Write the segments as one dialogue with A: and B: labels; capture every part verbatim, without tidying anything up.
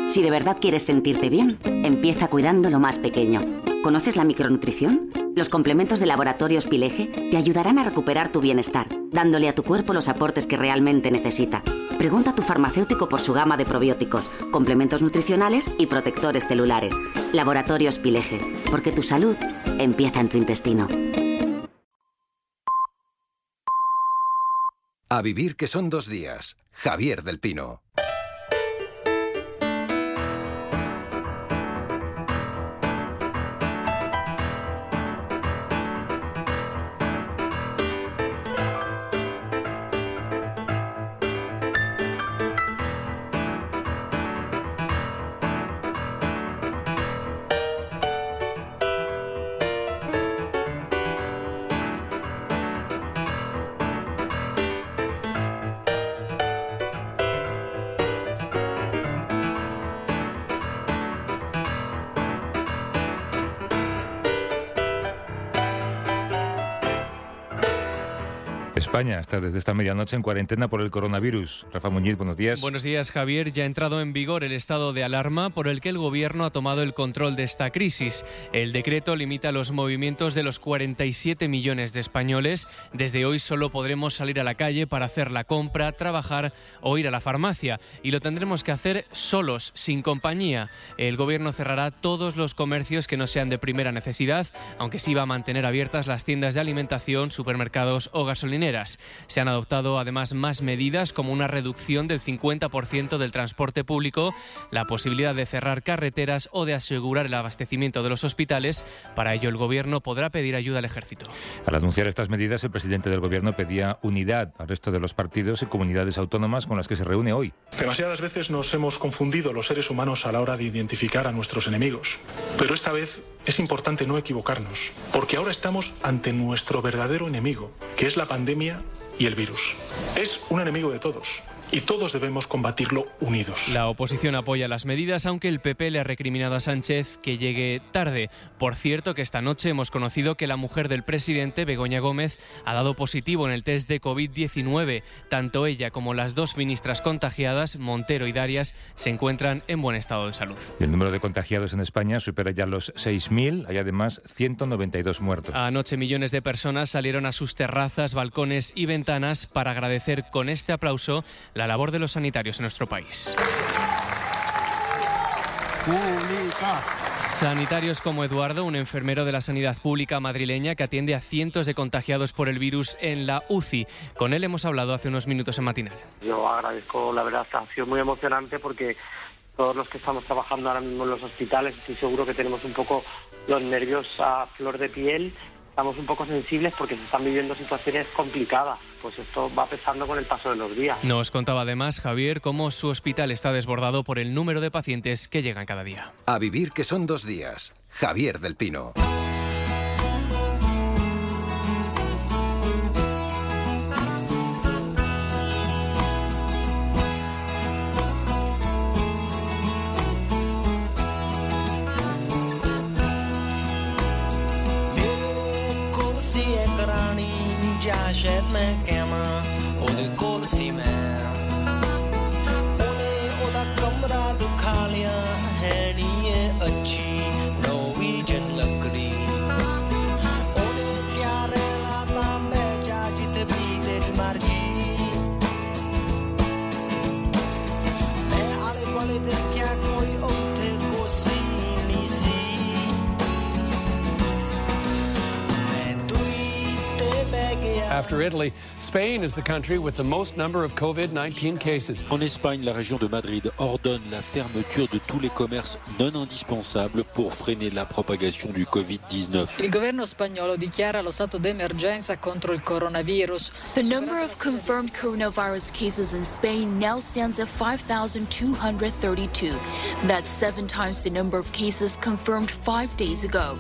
A: Si de verdad quieres sentirte bien, empieza cuidando lo más pequeño. ¿Conoces la micronutrición? Los complementos de Laboratorios Pileje te ayudarán a recuperar tu bienestar, dándole a tu cuerpo los aportes que realmente necesita. Pregunta a tu farmacéutico por su gama de probióticos, complementos nutricionales y protectores celulares. Laboratorios Pileje, porque tu salud empieza en tu intestino.
B: A vivir que son dos días. Javier del Pino.
C: España está desde esta medianoche en cuarentena por el coronavirus. Rafa Muñiz, buenos días.
D: Buenos días, Javier. Ya ha entrado en vigor el estado de alarma por el que el Gobierno ha tomado el control de esta crisis. El decreto limita los movimientos de los cuarenta y siete millones de españoles. Desde hoy solo podremos salir a la calle para hacer la compra, trabajar o ir a la farmacia. Y lo tendremos que hacer solos, sin compañía. El Gobierno cerrará todos los comercios que no sean de primera necesidad, aunque sí va a mantener abiertas las tiendas de alimentación, supermercados o gasolineras. Se han adoptado además más medidas como una reducción del cincuenta por ciento del transporte público, la posibilidad de cerrar carreteras o de asegurar el abastecimiento de los hospitales. Para ello el Gobierno podrá pedir ayuda al Ejército.
C: Al anunciar estas medidas, el presidente del Gobierno pedía unidad al resto de los partidos y comunidades autónomas con las que se reúne hoy.
E: Demasiadas veces nos hemos confundido los seres humanos a la hora de identificar a nuestros enemigos. Pero esta vez es importante no equivocarnos, porque ahora estamos ante nuestro verdadero enemigo, que es la pandemia y el virus. Es un enemigo de todos y todos debemos combatirlo unidos.
D: La oposición apoya las medidas, aunque el P P le ha recriminado a Sánchez que llegue tarde. Por cierto, que esta noche hemos conocido que la mujer del presidente, Begoña Gómez, ha dado positivo en el test de covid diecinueve. Tanto ella como las dos ministras contagiadas, Montero y Darias, se encuentran en buen estado de salud.
C: Y el número de contagiados en España supera ya los seis mil. Hay además ciento noventa y dos muertos.
D: Anoche millones de personas salieron a sus terrazas, balcones y ventanas para agradecer con este aplauso la labor de los sanitarios en nuestro país. Sanitarios como Eduardo, un enfermero de la sanidad pública madrileña que atiende a cientos de contagiados por el virus en la U C I. Con él hemos hablado hace unos minutos en Matinal.
F: Yo agradezco, la verdad, ha sido muy emocionante porque todos los que estamos trabajando ahora mismo en los hospitales, estoy seguro que tenemos un poco los nervios a flor de piel. Estamos un poco sensibles porque se están viviendo situaciones complicadas. Pues esto va pesando con el paso de los días.
D: Nos contaba además, Javier, cómo su hospital está desbordado por el número de pacientes que llegan cada día.
B: A vivir que son dos días. Javier del Pino.
G: After Italy, Spain is the country with the most number of covid nineteen cases.
H: En Espagne, la région de Madrid ordonne la fermeture de tous les commerces non indispensables pour freiner la propagation du covid diciannove.
I: Il governo spagnolo dichiara lo stato d'emergenza contro il coronavirus.
J: The number of confirmed coronavirus cases in Spain now stands at five thousand two hundred thirty-two. That's seven times the number of cases confirmed five days ago.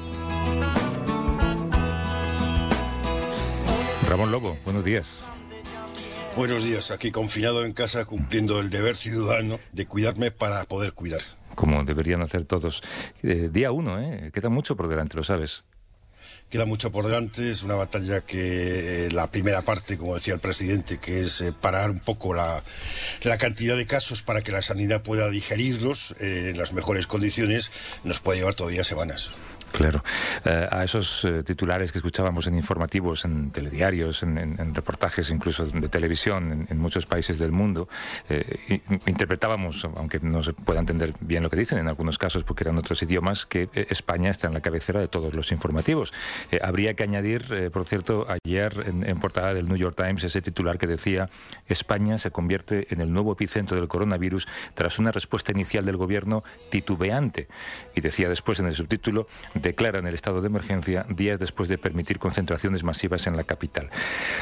C: Ramón Lobo, buenos días.
K: Buenos días, aquí confinado en casa cumpliendo el deber ciudadano de cuidarme para poder cuidar.
C: Como deberían hacer todos. Eh, día uno, ¿eh? Queda mucho por delante, lo sabes.
K: queda mucho por delante, es una batalla que eh, la primera parte, como decía el presidente, que es eh, parar un poco la, la cantidad de casos para que la sanidad pueda digerirlos eh, en las mejores condiciones, nos puede llevar todavía semanas.
C: Claro. Eh, a esos eh, titulares que escuchábamos en informativos, en telediarios, en, en, en reportajes incluso de televisión en, en muchos países del mundo, eh, interpretábamos, aunque no se pueda entender bien lo que dicen en algunos casos porque eran otros idiomas, que eh, España está en la cabecera de todos los informativos. Eh, habría que añadir, eh, por cierto, ayer en, en portada del New York Times ese titular que decía: España se convierte en el nuevo epicentro del coronavirus tras una respuesta inicial del gobierno titubeante. Y decía después en el subtítulo: declaran el estado de emergencia días después de permitir concentraciones masivas en la capital.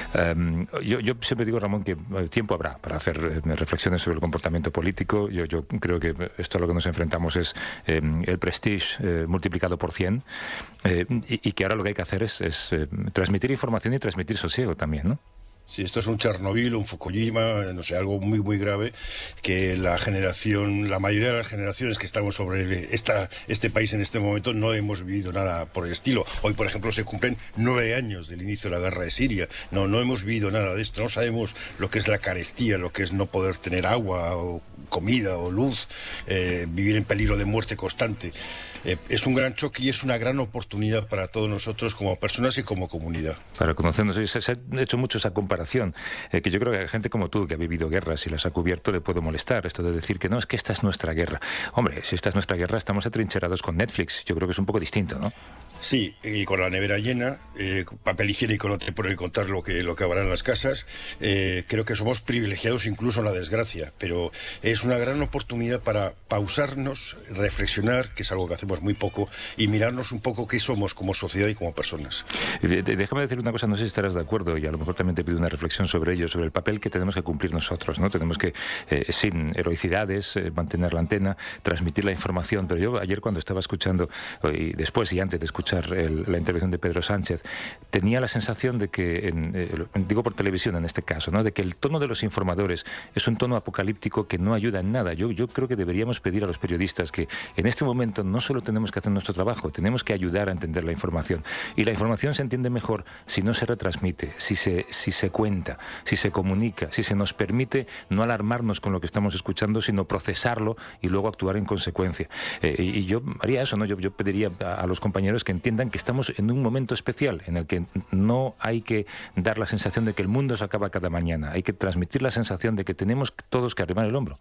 C: Um, yo, yo siempre digo, Ramón, que tiempo habrá para hacer eh, reflexiones sobre el comportamiento político. Yo, yo creo que esto a lo que nos enfrentamos es eh, el prestige eh, multiplicado por cien eh, y, y que ahora lo que hay que hacer es, es eh, transmitir información y transmitir sosiego también, ¿no?
K: Sí, esto es un Chernobyl, un Fukushima, no sé, algo muy, muy grave, que la generación, la mayoría de las generaciones que estamos sobre esta, este país en este momento no hemos vivido nada por el estilo. Hoy, por ejemplo, se cumplen nueve años del inicio de la guerra de Siria. No, no hemos vivido nada de esto. No sabemos lo que es la carestía, lo que es no poder tener agua o comida o luz, eh, vivir en peligro de muerte constante. Eh, es un gran choque y es una gran oportunidad para todos nosotros como personas y como comunidad.
C: Para conocernos, se, se ha hecho mucho esa comparación, eh, que yo creo que a gente como tú, que ha vivido guerras y las ha cubierto, le puede molestar esto de decir que no, es que esta es nuestra guerra. Hombre, si esta es nuestra guerra, estamos atrincherados con Netflix. Yo creo que es un poco distinto, ¿no?
K: Sí, y con la nevera llena, eh, papel higiénico no te puede contar lo que, lo que habrá en las casas. Eh, creo que somos privilegiados incluso en la desgracia, pero es una gran oportunidad para pausarnos, reflexionar, que es algo que hacemos muy poco, y mirarnos un poco qué somos como sociedad y como personas.
C: De, de, déjame decir una cosa, no sé si estarás de acuerdo, y a lo mejor también te pido una reflexión sobre ello, sobre el papel que tenemos que cumplir nosotros, ¿no? Tenemos que, eh, sin heroicidades, eh, mantener la antena, transmitir la información, pero yo ayer cuando estaba escuchando, y después y antes de escuchar El, la intervención de Pedro Sánchez, tenía la sensación de que, en, eh, digo por televisión en este caso, ¿no?, de que el tono de los informadores es un tono apocalíptico que no ayuda en nada. Yo, yo creo que deberíamos pedir a los periodistas que en este momento no solo tenemos que hacer nuestro trabajo, tenemos que ayudar a entender la información. Y la información se entiende mejor si no se retransmite, si se, si se cuenta, si se comunica, si se nos permite no alarmarnos con lo que estamos escuchando, sino procesarlo y luego actuar en consecuencia. Eh, y, y yo haría eso, ¿no? Yo, yo pediría a, a los compañeros que entiendan que estamos en un momento especial en el que no hay que dar la sensación de que el mundo se acaba cada mañana, hay que transmitir la sensación de que tenemos todos que arrimar el hombro.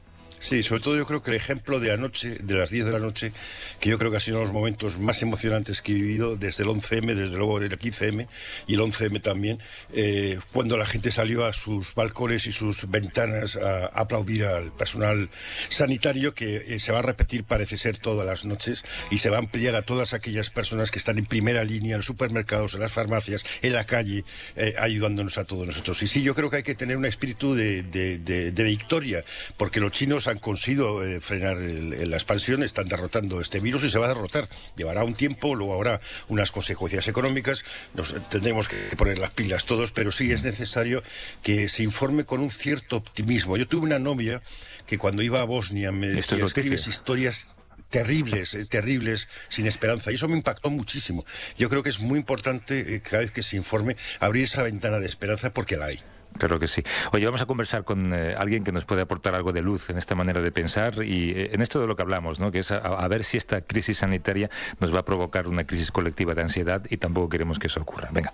K: Sí, sobre todo yo creo que el ejemplo de anoche, de las diez de la noche, que yo creo que ha sido uno de los momentos más emocionantes que he vivido desde el once eme, desde luego el quince eme y el once eme también, eh, cuando la gente salió a sus balcones y sus ventanas a, a aplaudir al personal sanitario, que eh, se va a repetir, parece ser, todas las noches, y se va a ampliar a todas aquellas personas que están en primera línea, en los supermercados, en las farmacias, en la calle, eh, ayudándonos a todos nosotros. Y sí, yo creo que hay que tener un espíritu de, de, de, de victoria, porque los chinos han conseguido eh, frenar el, el, la expansión, están derrotando este virus y se va a derrotar. Llevará un tiempo, luego habrá unas consecuencias económicas, nos tendremos que poner las pilas todos, pero sí es necesario que se informe con un cierto optimismo. Yo tuve una novia que cuando iba a Bosnia me decía: escribes historias terribles, eh, terribles, sin esperanza, y eso me impactó muchísimo. Yo creo que es muy importante, eh, cada vez que se informe, abrir esa ventana de esperanza, porque la hay.
C: Claro que sí. Oye, vamos a conversar con eh, alguien que nos puede aportar algo de luz en esta manera de pensar y eh, en esto de lo que hablamos, ¿no?, que es a, a ver si esta crisis sanitaria nos va a provocar una crisis colectiva de ansiedad, y tampoco queremos que eso ocurra. Venga.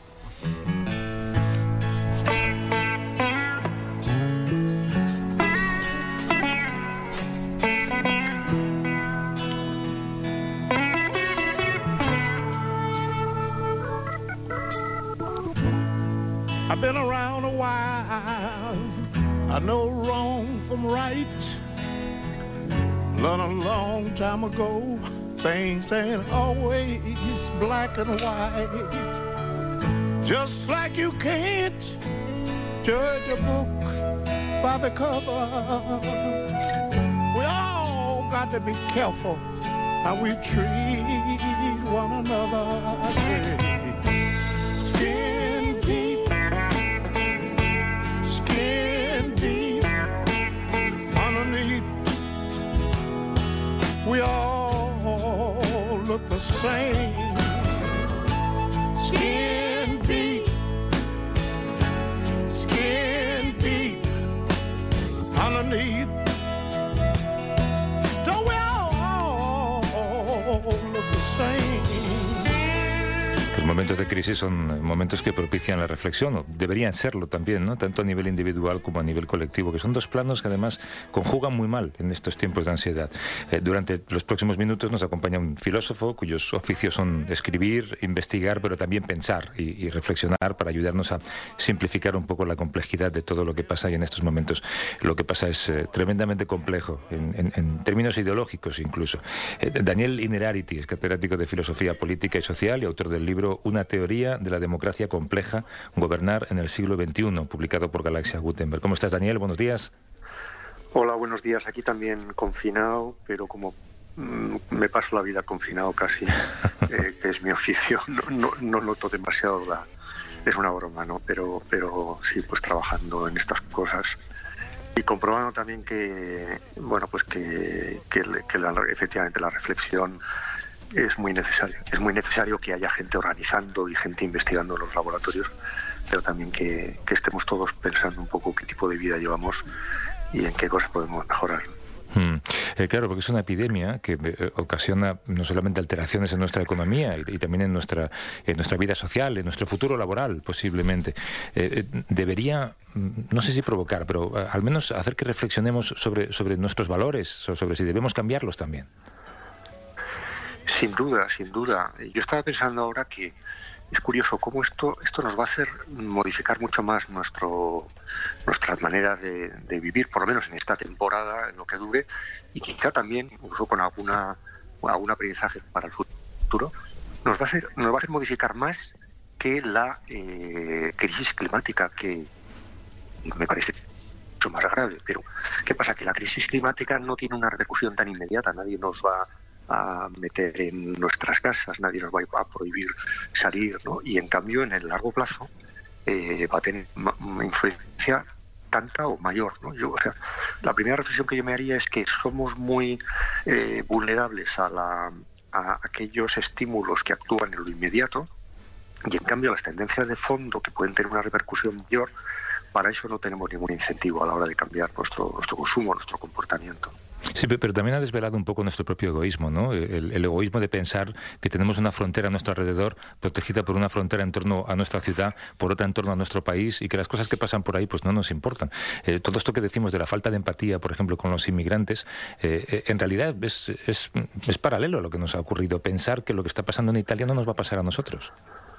L: I've been around a while, I know wrong from right. Learned a long time ago, things ain't always black and white. Just like you can't judge a book by the cover, we all got to be careful how we treat one another. I say, skin deep, skin deep, underneath, we all look the same.
C: momentos de crisis son momentos que propician la reflexión, o deberían serlo también, ¿no? Tanto a nivel individual como a nivel colectivo, que son dos planos que además conjugan muy mal en estos tiempos de ansiedad. Eh, durante los próximos minutos nos acompaña un filósofo cuyos oficios son escribir, investigar, pero también pensar y, y reflexionar para ayudarnos a simplificar un poco la complejidad de todo lo que pasa ahí en estos momentos. Lo que pasa es eh, tremendamente complejo, en, en, en términos ideológicos incluso. Eh, Daniel Innerarity es catedrático de Filosofía Política y Social y autor del libro Una teoría de la democracia compleja, gobernar en el siglo veintiuno, publicado por Galaxia Gutenberg. ¿Cómo estás, Daniel? Buenos días.
M: Hola, buenos días. Aquí también confinado, pero como mmm, me paso la vida confinado casi, eh, que es mi oficio, no, no, no noto demasiado la... Es una broma, ¿no? Pero, pero sí, pues trabajando en estas cosas y comprobando también que, bueno, pues que, que, que la, efectivamente la reflexión es muy necesaria. Es muy necesario que haya gente organizando y gente investigando en los laboratorios, pero también que, que estemos todos pensando un poco qué tipo de vida llevamos y en qué cosas podemos mejorar.
C: Hmm. Eh, claro, porque es una epidemia que eh, ocasiona no solamente alteraciones en nuestra economía y, y también en nuestra, en nuestra vida social, en nuestro futuro laboral, posiblemente. Eh, eh, debería, no sé si provocar, pero eh, al menos hacer que reflexionemos sobre, sobre nuestros valores, sobre si debemos cambiarlos también.
M: Sin duda, sin duda. Yo estaba pensando ahora que es curioso cómo esto esto nos va a hacer modificar mucho más nuestro nuestras maneras de, de vivir, por lo menos en esta temporada, en lo que dure, y quizá también, incluso con alguna algún aprendizaje para el futuro, nos va a hacer nos va a hacer modificar más que la eh, crisis climática, que me parece mucho más grave. Pero ¿qué pasa? Que la crisis climática no tiene una repercusión tan inmediata. Nadie nos va a meter en nuestras casas, nadie nos va a prohibir salir, ¿no? Y en cambio en el largo plazo eh, va a tener una influencia tanta o mayor, ¿no? Yo, o sea, la primera reflexión que yo me haría es que somos muy eh, vulnerables a, la, a aquellos estímulos que actúan en lo inmediato, y en cambio las tendencias de fondo que pueden tener una repercusión mayor, para eso no tenemos ningún incentivo a la hora de cambiar nuestro, nuestro consumo, nuestro comportamiento.
C: Sí, pero también ha desvelado un poco nuestro propio egoísmo, ¿no? El, el egoísmo de pensar que tenemos una frontera a nuestro alrededor, protegida por una frontera en torno a nuestra ciudad, por otra en torno a nuestro país, y que las cosas que pasan por ahí pues no nos importan. Eh, todo esto que decimos de la falta de empatía, por ejemplo, con los inmigrantes, eh, en realidad es, es, es paralelo a lo que nos ha ocurrido. Pensar que lo que está pasando en Italia no nos va a pasar a nosotros.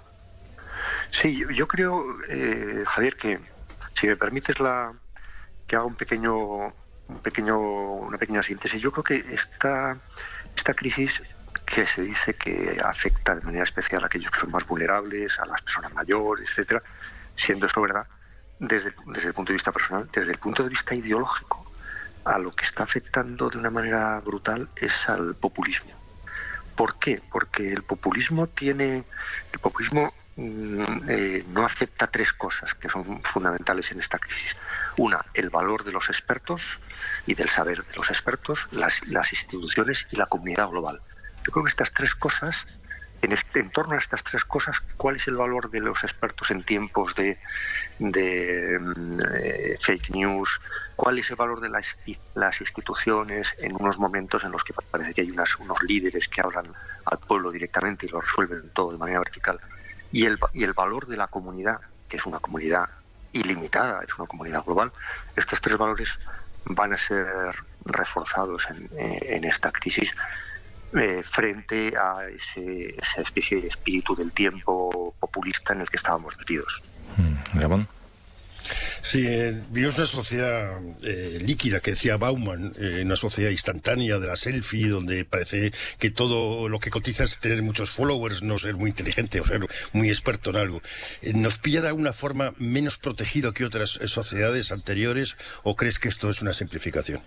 M: Sí, yo, yo creo, eh, Javier, que si me permites la que haga un pequeño... Un pequeño, una pequeña síntesis. Yo creo que esta, esta crisis, que se dice que afecta de manera especial a aquellos que son más vulnerables, a las personas mayores, etcétera, siendo esto verdad, desde, desde el punto de vista personal, desde el punto de vista ideológico, a lo que está afectando de una manera brutal es al populismo. ¿Por qué? Porque el populismo tiene, el populismo eh, no acepta tres cosas que son fundamentales en esta crisis. Una, el valor de los expertos y del saber de los expertos, las, las instituciones y la comunidad global. Yo creo que estas tres cosas, en, este, en torno a estas tres cosas, ¿cuál es el valor de los expertos en tiempos de, de eh, fake news? ¿Cuál es el valor de las, las instituciones en unos momentos en los que parece que hay unas, unos líderes que hablan al pueblo directamente y lo resuelven todo de manera vertical? Y el, y el valor de la comunidad, que es una comunidad ilimitada, es una comunidad global. Estos tres valores van a ser reforzados en, en esta crisis eh, frente a ese, esa especie de espíritu del tiempo populista en el que estábamos metidos.
C: Ramón.
K: Sí, eh, vivimos una sociedad eh, líquida, que decía Bauman, eh, una sociedad instantánea de la selfie, donde parece que todo lo que cotiza es tener muchos followers, no ser muy inteligente o ser muy experto en algo. Eh, ¿Nos pilla de alguna forma menos protegido que otras eh, sociedades anteriores, o crees que esto es una simplificación?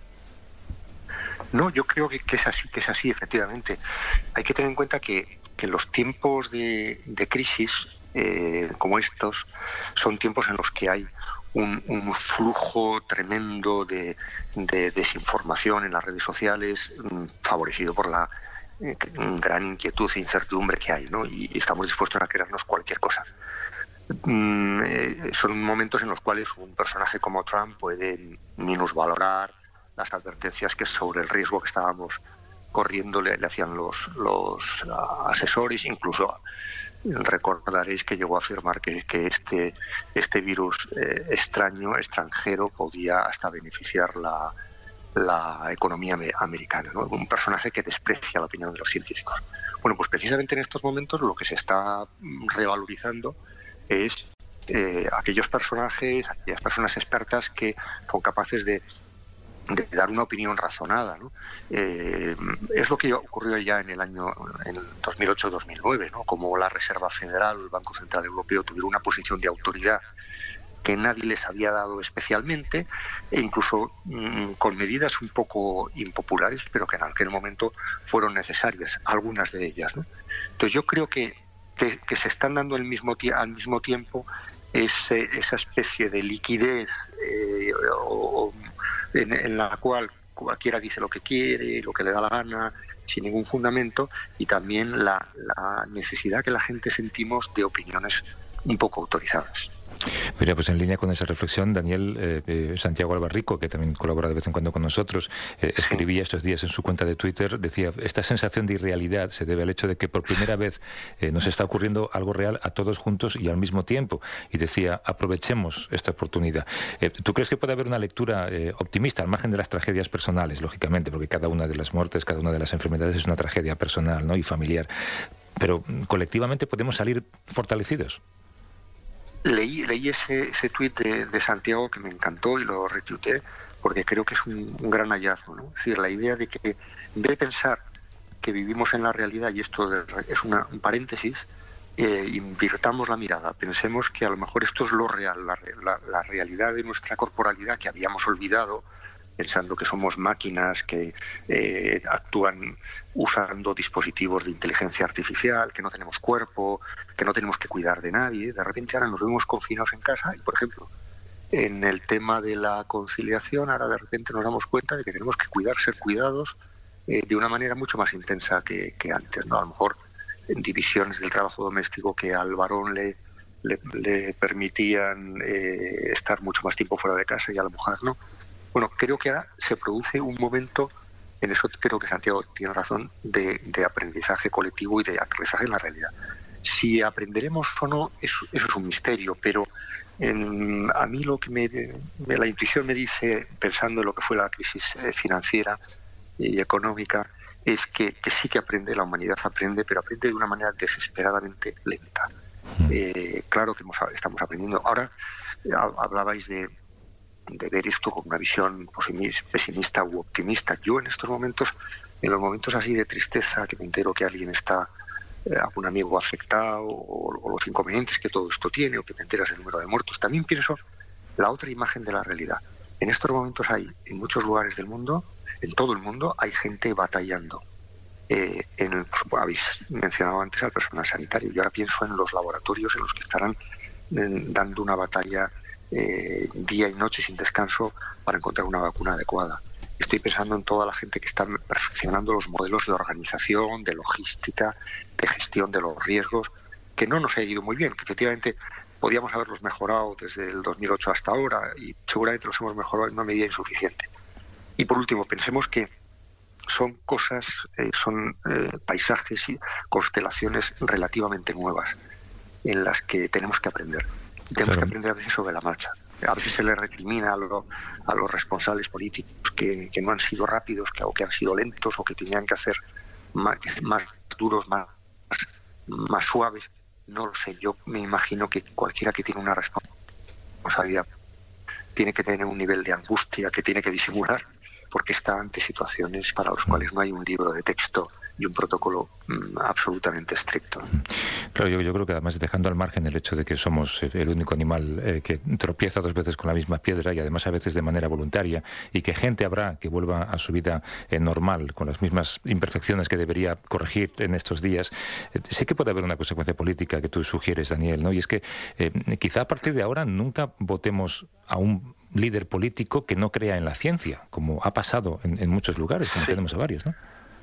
M: No, yo creo que, que es así, que es así, efectivamente. Hay que tener en cuenta que, que los tiempos de, de crisis eh, como estos son tiempos en los que hay Un, un flujo tremendo de, de desinformación en las redes sociales, favorecido por la eh, gran inquietud e incertidumbre que hay, ¿no? Y, y estamos dispuestos a creernos cualquier cosa. Mm, eh, son momentos en los cuales un personaje como Trump puede minusvalorar las advertencias que sobre el riesgo que estábamos corriendo le, le hacían los, los asesores, incluso recordaréis que llegó a afirmar que, que este, este virus eh, extraño, extranjero, podía hasta beneficiar la, la economía americana, ¿no? Un personaje que desprecia la opinión de los científicos. Bueno, pues precisamente en estos momentos lo que se está revalorizando es eh, aquellos personajes, aquellas personas expertas que son capaces de de dar una opinión razonada, ¿no? Eh, es lo que ocurrió ya en el año en dos mil ocho dos mil nueve, ¿no? Como la Reserva Federal o el Banco Central Europeo tuvieron una posición de autoridad que nadie les había dado especialmente, e incluso mmm, con medidas un poco impopulares, pero que en aquel momento fueron necesarias, algunas de ellas, ¿no? Entonces yo creo que, que, que se están dando al mismo, al mismo tiempo ese, esa especie de liquidez eh, o, en, en la cual cualquiera dice lo que quiere, lo que le da la gana, sin ningún fundamento, y también la, la necesidad que la gente sentimos de opiniones un poco autorizadas.
C: Mira, pues en línea con esa reflexión, Daniel eh, eh, Santiago Albarrico, que también colabora de vez en cuando con nosotros, eh, escribía estos días en su cuenta de Twitter, decía, esta sensación de irrealidad se debe al hecho de que por primera vez eh, nos está ocurriendo algo real a todos juntos y al mismo tiempo. Y decía, aprovechemos esta oportunidad. Eh, ¿Tú crees que puede haber una lectura eh, optimista, al margen de las tragedias personales, lógicamente, porque cada una de las muertes, cada una de las enfermedades es una tragedia personal, ¿no?, y familiar? Pero colectivamente podemos salir fortalecidos.
M: Leí, leí ese, ese tuit de, de Santiago que me encantó y lo retuiteé porque creo que es un, un gran hallazgo, ¿no? Es decir, la idea de que en vez de pensar que vivimos en la realidad, y esto es una, un paréntesis, eh, invirtamos la mirada, pensemos que a lo mejor esto es lo real, la, la, la realidad de nuestra corporalidad que habíamos olvidado, pensando que somos máquinas que eh, actúan usando dispositivos de inteligencia artificial, que no tenemos cuerpo, que no tenemos que cuidar de nadie. De repente ahora nos vemos confinados en casa y, por ejemplo, en el tema de la conciliación, ahora de repente nos damos cuenta de que tenemos que cuidar, ser cuidados eh, de una manera mucho más intensa que, que antes, ¿no? A lo mejor en divisiones del trabajo doméstico que al varón le, le, le permitían eh, estar mucho más tiempo fuera de casa y a la mujer no. Bueno, creo que ahora se produce un momento, en eso creo que Santiago tiene razón, de, de aprendizaje colectivo y de aterrizaje en la realidad. Si aprenderemos o no, eso, eso es un misterio, pero en, a mí lo que me, me, la intuición me dice, pensando en lo que fue la crisis financiera y económica, es que, que sí que aprende, la humanidad aprende, pero aprende de una manera desesperadamente lenta. Eh, claro que hemos, estamos aprendiendo. Ahora hablabais de de ver esto con una visión pesimista u optimista. Yo en estos momentos, en los momentos así de tristeza, que me entero que alguien está, eh, algún amigo afectado, o, o los inconvenientes que todo esto tiene, o que te enteras del número de muertos, también pienso la otra imagen de la realidad. En estos momentos hay, en muchos lugares del mundo, en todo el mundo, hay gente batallando. Eh, en, pues, habéis mencionado antes al personal sanitario, yo ahora pienso en los laboratorios en los que estarán eh, dando una batalla Eh, día y noche sin descanso para encontrar una vacuna adecuada. Estoy pensando en toda la gente que está perfeccionando los modelos de organización, de logística, de gestión de los riesgos, que no nos ha ido muy bien, que efectivamente podíamos haberlos mejorado desde el dos mil ocho hasta ahora y seguramente los hemos mejorado en una medida insuficiente. Y por último, pensemos que son cosas, eh, son eh, paisajes y constelaciones relativamente nuevas en las que tenemos que aprender. Tenemos claro. que aprender a veces sobre la marcha. A veces se le recrimina a, lo, a los responsables políticos que, que no han sido rápidos, que, o que han sido lentos, o que tenían que hacer más, más duros, más, más suaves. No lo sé. Yo me imagino que cualquiera que tiene una responsabilidad tiene que tener un nivel de angustia que tiene que disimular, porque está ante situaciones para las cuales no hay un libro de texto y un protocolo mmm, absolutamente estricto.
C: Claro, yo, yo creo que además dejando al margen el hecho de que somos el único animal eh, que tropieza dos veces con la misma piedra y además a veces de manera voluntaria, y que gente habrá que vuelva a su vida eh, normal con las mismas imperfecciones que debería corregir en estos días, eh, sí que puede haber una consecuencia política que tú sugieres, Daniel, ¿no? Y es que eh, quizá a partir de ahora nunca votemos a un líder político que no crea en la ciencia, como ha pasado en, en muchos lugares, como sí. tenemos a varios, ¿no?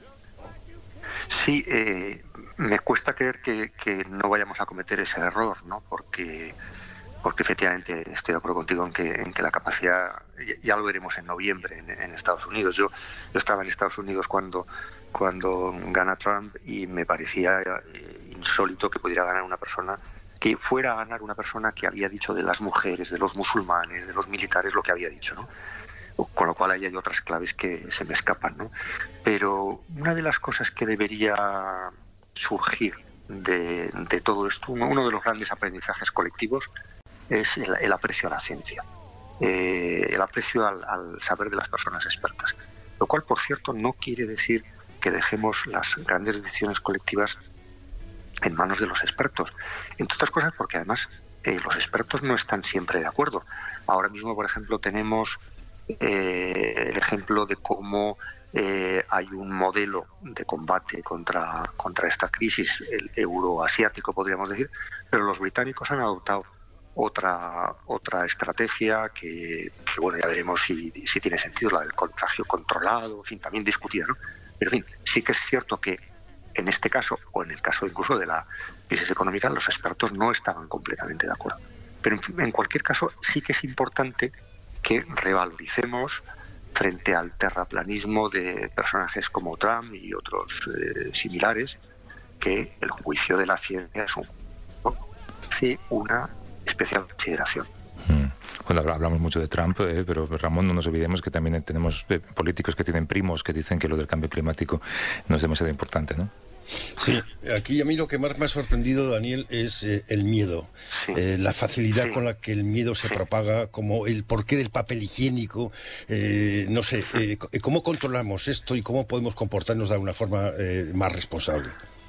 M: Sí, eh, me cuesta creer que, que no vayamos a cometer ese error, ¿no? Porque, porque efectivamente estoy de acuerdo contigo en que, en que la capacidad, ya lo veremos en noviembre en, en Estados Unidos. Yo, yo estaba en Estados Unidos cuando, cuando gana Trump y me parecía eh, insólito que pudiera ganar una persona, que fuera a ganar una persona que había dicho de las mujeres, de los musulmanes, de los militares lo que había dicho, ¿no? Con lo cual ahí hay otras claves que se me escapan, ¿no? Pero una de las cosas que debería surgir de, de todo esto, uno de los grandes aprendizajes colectivos, es el, el aprecio a la ciencia, eh, el aprecio al, al saber de las personas expertas. Lo cual, por cierto, no quiere decir que dejemos las grandes decisiones colectivas en manos de los expertos. Entre otras cosas porque además eh, los expertos no están siempre de acuerdo. Ahora mismo, por ejemplo, tenemos eh, el ejemplo de cómo eh, hay un modelo de combate contra, contra esta crisis, el euroasiático podríamos decir, pero los británicos han adoptado otra otra estrategia que, que bueno, ya veremos si, si tiene sentido, la del contagio controlado, en fin, también discutida, ¿no? Pero en fin, sí que es cierto que en este caso, o en el caso incluso de la crisis económica, los expertos no estaban completamente de acuerdo. Pero en, en cualquier caso sí que es importante que revaloricemos frente al terraplanismo de personajes como Trump y otros eh, similares, que el juicio de la ciencia es un hace una especial consideración.
C: Mm. Bueno, hablamos mucho de Trump, eh, pero Ramón, no nos olvidemos que también tenemos eh, políticos que tienen primos que dicen que lo del cambio climático no es demasiado importante, ¿no?
K: Sí, aquí a mí lo que más me ha sorprendido, Daniel, es eh, el miedo, sí. eh, la facilidad sí. con la que el miedo se sí. propaga, como el porqué del papel higiénico, eh, no sé, eh, ¿cómo controlamos esto y cómo podemos comportarnos de una forma eh, más responsable?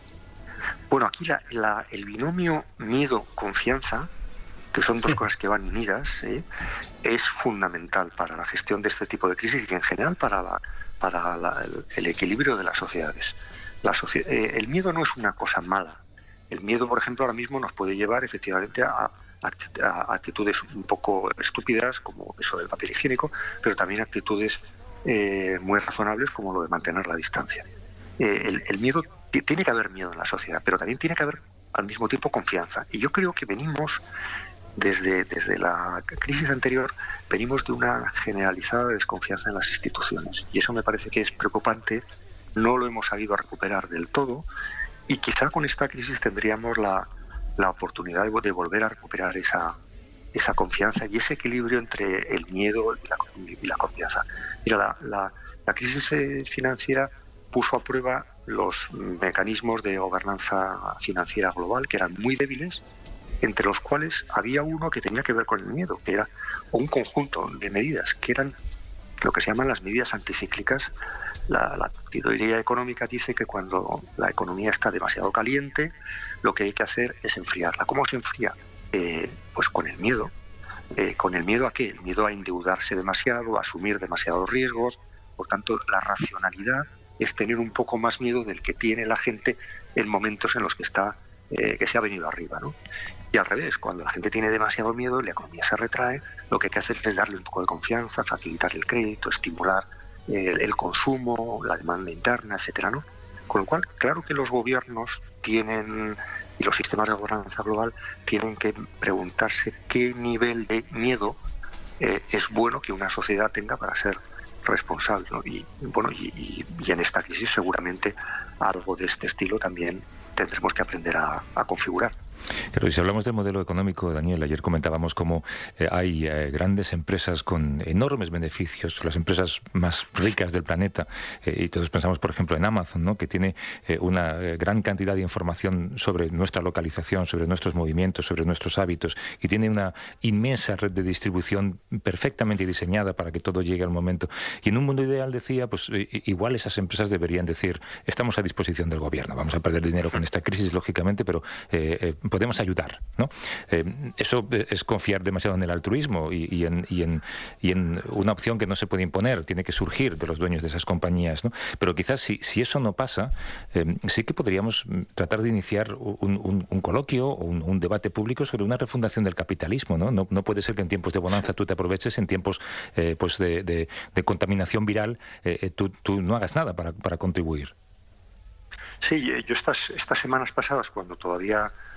M: Bueno, aquí la, la, el binomio miedo-confianza, que son dos cosas que van unidas, ¿eh? es fundamental para la gestión de este tipo de crisis y en general para, la, para la, el, el equilibrio de las sociedades. La soci eh, el miedo no es una cosa mala. El miedo, por ejemplo, ahora mismo nos puede llevar efectivamente a, a, a actitudes un poco estúpidas, como eso del papel higiénico, pero también actitudes eh, muy razonables, como lo de mantener la distancia. Eh, el, el miedo, tiene que haber miedo en la sociedad, pero también tiene que haber al mismo tiempo confianza. Y yo creo que venimos, desde, desde la crisis anterior, venimos de una generalizada desconfianza en las instituciones. Y eso me parece que es preocupante. No lo hemos sabido recuperar del todo y quizá con esta crisis tendríamos la, la oportunidad de, de volver a recuperar esa, esa confianza y ese equilibrio entre el miedo y la, y la confianza. Mira, la, la, la crisis financiera puso a prueba los mecanismos de gobernanza financiera global, que eran muy débiles, entre los cuales había uno que tenía que ver con el miedo, que era un conjunto de medidas, que eran lo que se llaman las medidas anticíclicas. La, la teoría económica dice que cuando la economía está demasiado caliente, lo que hay que hacer es enfriarla. ¿Cómo se enfría? Eh, pues con el miedo. Eh, ¿Con el miedo a qué? El miedo a endeudarse demasiado, a asumir demasiados riesgos. Por tanto, la racionalidad es tener un poco más miedo del que tiene la gente en momentos en los que está eh, que se ha venido arriba, ¿no? Y al revés, cuando la gente tiene demasiado miedo, la economía se retrae, lo que hay que hacer es darle un poco de confianza, facilitar el crédito, estimular el, el consumo, la demanda interna, etcétera, ¿no? Con lo cual, claro que los gobiernos tienen, y los sistemas de gobernanza global, tienen que preguntarse qué nivel de miedo eh, es bueno que una sociedad tenga para ser responsable, ¿no? Y bueno, y, y, y en esta crisis seguramente algo de este estilo también tendremos que aprender a, a configurar.
C: Pero si hablamos del modelo económico, Daniel, ayer comentábamos cómo eh, hay eh, grandes empresas con enormes beneficios, las empresas más ricas del planeta, eh, y todos pensamos, por ejemplo, en Amazon, ¿no?, que tiene eh, una eh, gran cantidad de información sobre nuestra localización, sobre nuestros movimientos, sobre nuestros hábitos, y tiene una inmensa red de distribución perfectamente diseñada para que todo llegue al momento. Y en un mundo ideal, decía, pues eh, igual esas empresas deberían decir, estamos a disposición del gobierno, vamos a perder dinero con esta crisis, lógicamente, pero eh, eh, podemos ayudar, ¿no? Eh, eso es confiar demasiado en el altruismo y, y, en, y, en, y en una opción que no se puede imponer, tiene que surgir de los dueños de esas compañías, ¿no? Pero quizás si, si eso no pasa, eh, sí que podríamos tratar de iniciar un, un, un coloquio o un, un debate público sobre una refundación del capitalismo, ¿no? No, no puede ser que en tiempos de bonanza tú te aproveches, en tiempos eh, pues de, de, de contaminación viral eh, tú, tú no hagas nada para, para contribuir.
M: Sí, yo estas, estas semanas pasadas, cuando todavía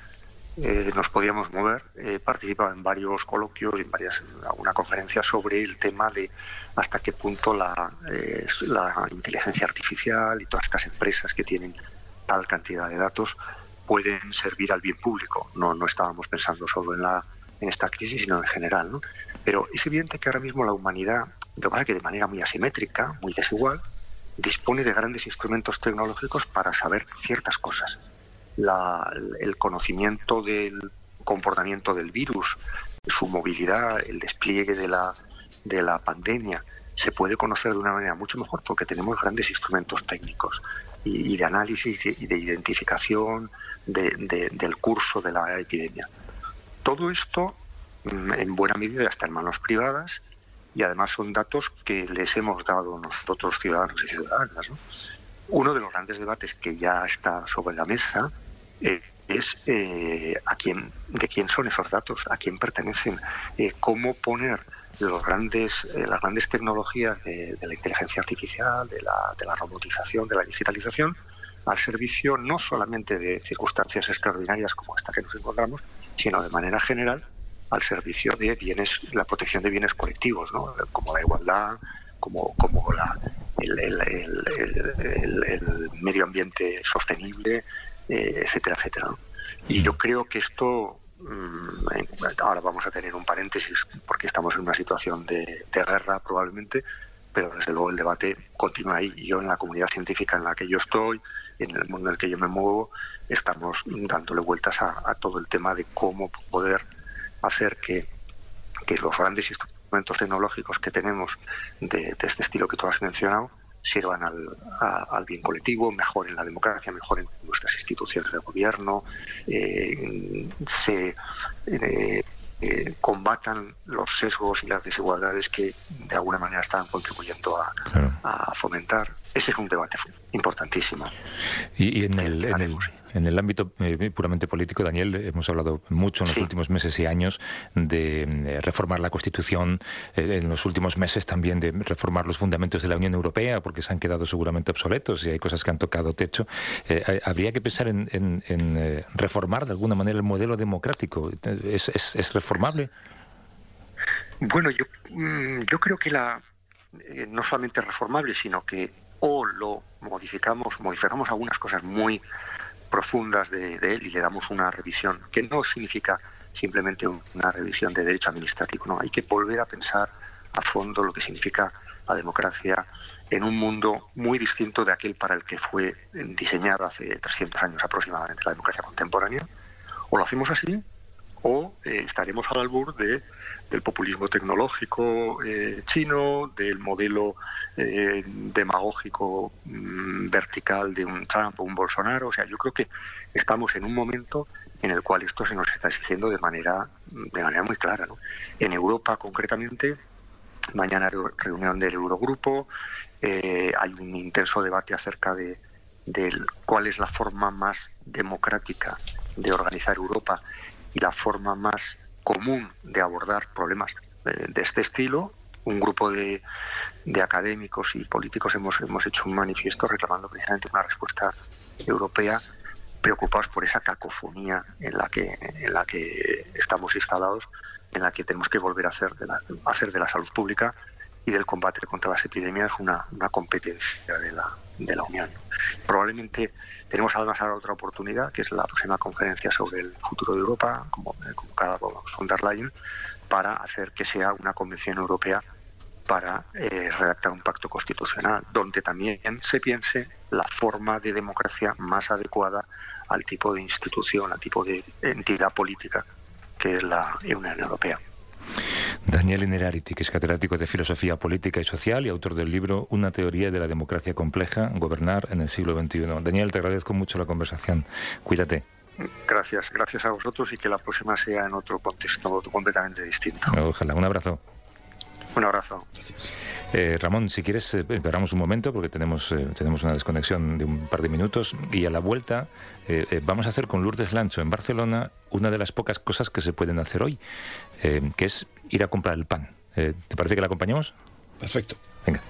M: eh, nos podíamos mover. He eh, participado en varios coloquios y en varias, alguna conferencia sobre el tema de hasta qué punto la, eh, la inteligencia artificial y todas estas empresas que tienen tal cantidad de datos pueden servir al bien público. No, no estábamos pensando solo en, la, en esta crisis, sino en general, ¿no? Pero es evidente que ahora mismo la humanidad, de manera que de manera muy asimétrica, muy desigual, dispone de grandes instrumentos tecnológicos para saber ciertas cosas. La, el conocimiento del comportamiento del virus, su movilidad, el despliegue de la, de la pandemia, se puede conocer de una manera mucho mejor porque tenemos grandes instrumentos técnicos y, y de análisis y de identificación de, de, del curso de la epidemia. Todo esto, en buena medida, está en manos privadas y además son datos que les hemos dado nosotros, ciudadanos y ciudadanas, ¿no? Uno de los grandes debates que ya está sobre la mesa eh, es eh, a quién, de quién son esos datos, a quién pertenecen, eh, cómo poner los grandes, eh, las grandes tecnologías de, de la inteligencia artificial, de la, de la robotización, de la digitalización, al servicio no solamente de circunstancias extraordinarias como esta que nos encontramos, sino de manera general al servicio de bienes, la protección de bienes colectivos, ¿no? Como la igualdad, como, como la, el, el, el, el, el medio ambiente sostenible, eh, etcétera, etcétera, ¿no? Y yo creo que esto, mmm, ahora vamos a tener un paréntesis porque estamos en una situación de, de guerra probablemente, pero desde luego el debate continúa ahí. Y yo en la comunidad científica en la que yo estoy, en el mundo en el que yo me muevo, estamos dándole vueltas a, a todo el tema de cómo poder hacer que, que los grandes instrumentos tecnológicos que tenemos de, de este estilo que tú has mencionado sirvan al, a, al bien colectivo, mejoren la democracia, mejoren nuestras instituciones de gobierno, eh, se eh, eh, combatan los sesgos y las desigualdades que de alguna manera están contribuyendo a, claro. a fomentar. Ese es un debate importantísimo.
C: Y, y en, el, en, el, en el ámbito eh, puramente político, Daniel, hemos hablado mucho en los sí. últimos meses y años de eh, reformar la Constitución, eh, en los últimos meses también de reformar los fundamentos de la Unión Europea, porque se han quedado seguramente obsoletos y hay cosas que han tocado techo. Eh, habría que pensar en, en, en eh, reformar de alguna manera el modelo democrático. ¿Es, es, es reformable?
M: Bueno, yo, yo creo que la eh, no solamente es reformable, sino que o lo modificamos, modificamos algunas cosas muy profundas de, de él y le damos una revisión, que no significa simplemente una revisión de derecho administrativo, no, hay que volver a pensar a fondo lo que significa la democracia en un mundo muy distinto de aquel para el que fue diseñada hace trescientos años aproximadamente la democracia contemporánea. O lo hacemos así, o eh, estaremos al albur de, del populismo tecnológico eh, chino, del modelo eh, demagógico mm, vertical de un Trump o un Bolsonaro. O sea, yo creo que estamos en un momento en el cual esto se nos está exigiendo de manera, de manera muy clara, ¿no? En Europa, concretamente, mañana reunión del Eurogrupo, eh, hay un intenso debate acerca de, de cuál es la forma más democrática de organizar Europa y la forma más común de abordar problemas de, de este estilo. Un grupo de, de académicos y políticos hemos, hemos hecho un manifiesto reclamando precisamente una respuesta europea, preocupados por esa cacofonía en la que, en la que estamos instalados, en la que tenemos que volver a hacer de la, hacer de la salud pública y del combate contra las epidemias una, una competencia de la, de la Unión. Probablemente tenemos además ahora otra oportunidad, que es la próxima conferencia sobre el futuro de Europa, como convocada por von der Leyen, para hacer que sea una convención europea para eh, redactar un pacto constitucional, donde también se piense la forma de democracia más adecuada al tipo de institución, al tipo de entidad política que es la Unión Europea.
C: Daniel Innerarity, que es catedrático de Filosofía Política y Social y autor del libro Una teoría de la democracia compleja, gobernar en el siglo veintiuno. Daniel, te agradezco mucho la conversación. Cuídate.
M: Gracias, gracias a vosotros y que la próxima sea en otro contexto completamente distinto.
C: Ojalá. Un abrazo.
M: Un abrazo.
C: Eh, Ramón, si quieres, eh, esperamos un momento porque tenemos, eh, tenemos una desconexión de un par de minutos y a la vuelta eh, eh, vamos a hacer con Lourdes Lancho en Barcelona una de las pocas cosas que se pueden hacer hoy, eh, que es ir a comprar el pan. Eh, ¿Te parece que la acompañamos?
K: Perfecto.
C: Venga.